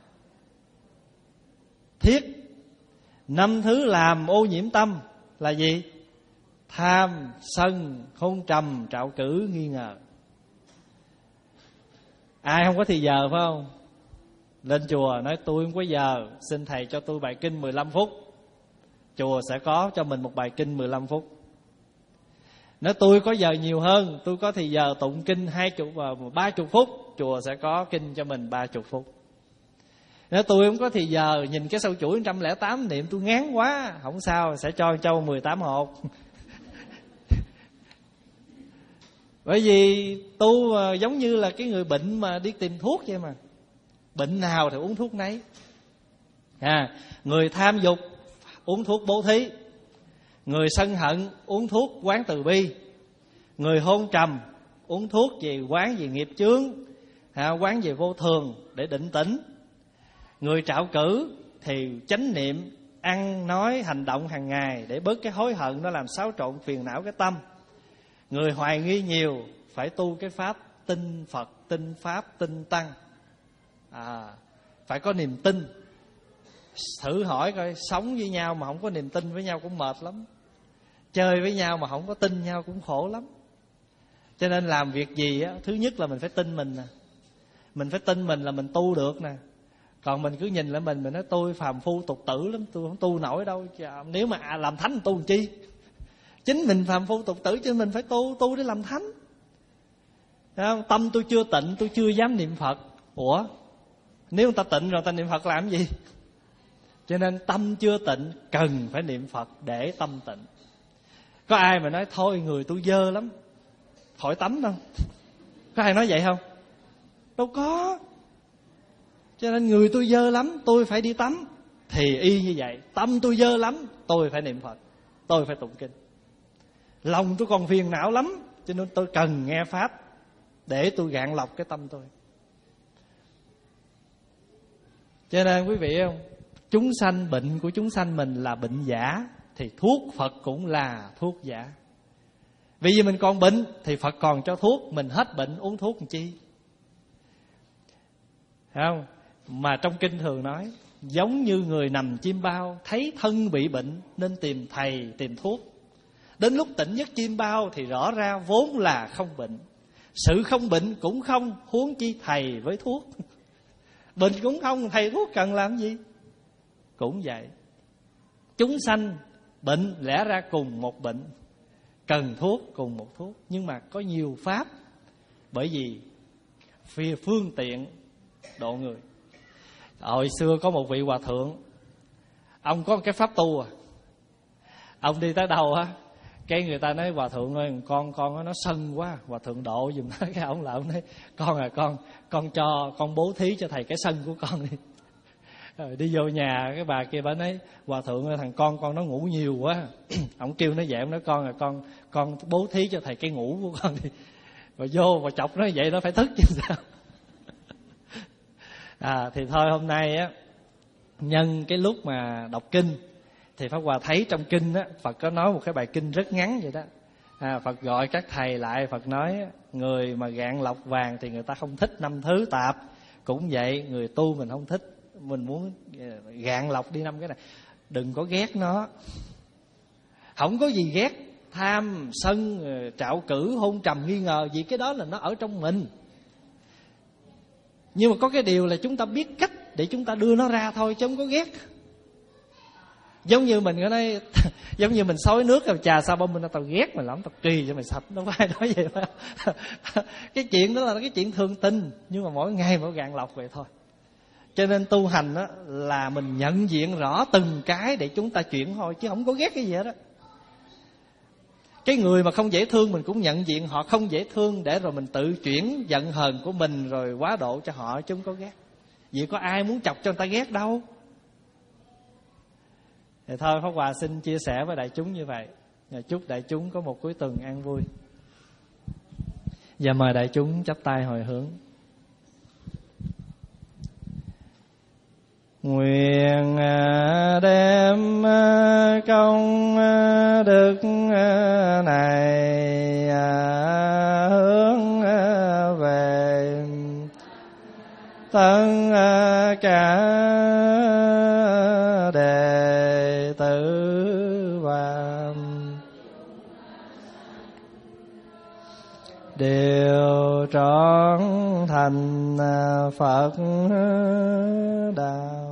thiết. Năm thứ làm ô nhiễm tâm là gì? Tham, sân, hôn trầm, trạo cử, nghi ngờ. Ai không có thì giờ phải không? Lên chùa nói tôi không có giờ, xin thầy cho tôi bài kinh mười lăm phút. Chùa sẽ có cho mình một bài kinh mười lăm phút. Nếu tôi có giờ nhiều hơn, tôi có thì giờ tụng kinh hai chục ba chục phút, chùa sẽ có kinh cho mình ba chục phút. Nếu tôi không có thì giờ, nhìn cái sâu chuỗi một trăm lẻ tám niệm tôi ngán quá, không sao, sẽ cho châu mười tám hột. Bởi vì tu giống như là cái người bệnh mà đi tìm thuốc vậy mà. Bệnh nào thì uống thuốc nấy. À, người tham dục uống thuốc bố thí, người sân hận uống thuốc quán từ bi, người hôn trầm uống thuốc về quán về nghiệp chướng, à, quán về vô thường để định tĩnh. Người trạo cử thì chánh niệm ăn nói hành động hàng ngày để bớt cái hối hận, nó làm xáo trộn phiền não cái tâm. Người hoài nghi nhiều phải tu cái pháp tin Phật, tin Pháp, tin Tăng. À, phải có niềm tin. Thử hỏi coi, sống với nhau mà không có niềm tin với nhau cũng mệt lắm. Chơi với nhau mà không có tin nhau cũng khổ lắm. Cho nên làm việc gì á, thứ nhất là mình phải tin mình nè. Mình phải tin mình là mình tu được nè. Còn mình cứ nhìn lại mình, mình nói tôi phàm phu tục tử lắm, tôi không tu nổi đâu. Nếu mà làm thánh tu làm chi? Chính mình phàm phu tục tử cho nên mình phải tu, tu để làm thánh. Không? Tâm tôi chưa tịnh, tôi chưa dám niệm Phật. Ủa? Nếu người ta tịnh rồi người ta niệm Phật làm gì? Cho nên tâm chưa tịnh cần phải niệm Phật để tâm tịnh. Có ai mà nói thôi người tôi dơ lắm, khỏi tắm đâu? Có ai nói vậy không? Đâu có. Cho nên người tôi dơ lắm, tôi phải đi tắm. Thì y như vậy, tâm tôi dơ lắm, tôi phải niệm Phật, tôi phải tụng kinh. Lòng tôi còn phiền não lắm, cho nên tôi cần nghe Pháp để tôi gạn lọc cái tâm tôi. Cho nên quý vị không, chúng sanh, bệnh của chúng sanh mình là bệnh giả, thì thuốc Phật cũng là thuốc giả. Vì vì mình còn bệnh thì Phật còn cho thuốc, mình hết bệnh uống thuốc làm chi? Thấy không? Mà trong kinh thường nói, giống như người nằm chim bao, thấy thân bị bệnh nên tìm thầy, tìm thuốc. Đến lúc tỉnh giấc chim bao thì rõ ra vốn là không bệnh. Sự không bệnh cũng không, huống chi thầy với thuốc. Bệnh cũng không, thầy thuốc cần làm gì? Cũng vậy. Chúng sanh bệnh lẽ ra cùng một bệnh, cần thuốc cùng một thuốc, nhưng mà có nhiều pháp. Bởi vì phía phương tiện độ người. Hồi xưa có một vị hòa thượng, ông có một cái pháp tu à. Ông đi tới đâu á, cái người ta nói hòa thượng ơi, con con nó sân quá, hòa thượng độ giùm nó. Cái ông là ông nói con à con con cho con bố thí cho thầy cái sân của con đi. Rồi đi vô nhà cái bà kia bà nói hòa thượng ơi, thằng con con nó ngủ nhiều quá. Ông kêu nó dậy, ông nói con à con con bố thí cho thầy cái ngủ của con đi. Rồi vô và chọc nó vậy nó phải thức chứ sao. À thì thôi hôm nay á, nhân cái lúc mà đọc kinh thì Pháp Hòa thấy trong kinh á, Phật có nói một cái bài kinh rất ngắn vậy đó. À, Phật gọi các thầy lại, Phật nói người mà gạn lọc vàng thì người ta không thích năm thứ tạp. Cũng vậy, người tu mình không thích, mình muốn gạn lọc đi năm cái này. Đừng có ghét nó. Không có gì ghét, tham, sân, trạo cử, hôn trầm, nghi ngờ gì, cái đó là nó ở trong mình. Nhưng mà có cái điều là chúng ta biết cách để chúng ta đưa nó ra thôi, chứ không có ghét. Giống như mình có nói, giống như mình xối nước rồi trà sa bông mình, tao ghét mày lắm, tao kỳ cho mày sạch, đâu phải nói vậy mà. Cái chuyện đó là cái chuyện thường tình, nhưng mà mỗi ngày mỗi gạn lọc vậy thôi. Cho nên tu hành đó là mình nhận diện rõ từng cái để chúng ta chuyển thôi, chứ không có ghét cái gì hết đó. Cái người mà không dễ thương mình cũng nhận diện họ không dễ thương, để rồi mình tự chuyển giận hờn của mình rồi quá độ cho họ, chứ không có ghét. Vì có ai muốn chọc cho người ta ghét đâu. Thì thôi Pháp Hòa xin chia sẻ với đại chúng như vậy. Chúc đại chúng có một cuối tuần an vui. Và mời đại chúng chắp tay hồi hướng. Nguyện đem công đức này hướng về tất cả đệ tử và đều trọn thành Phật đạo.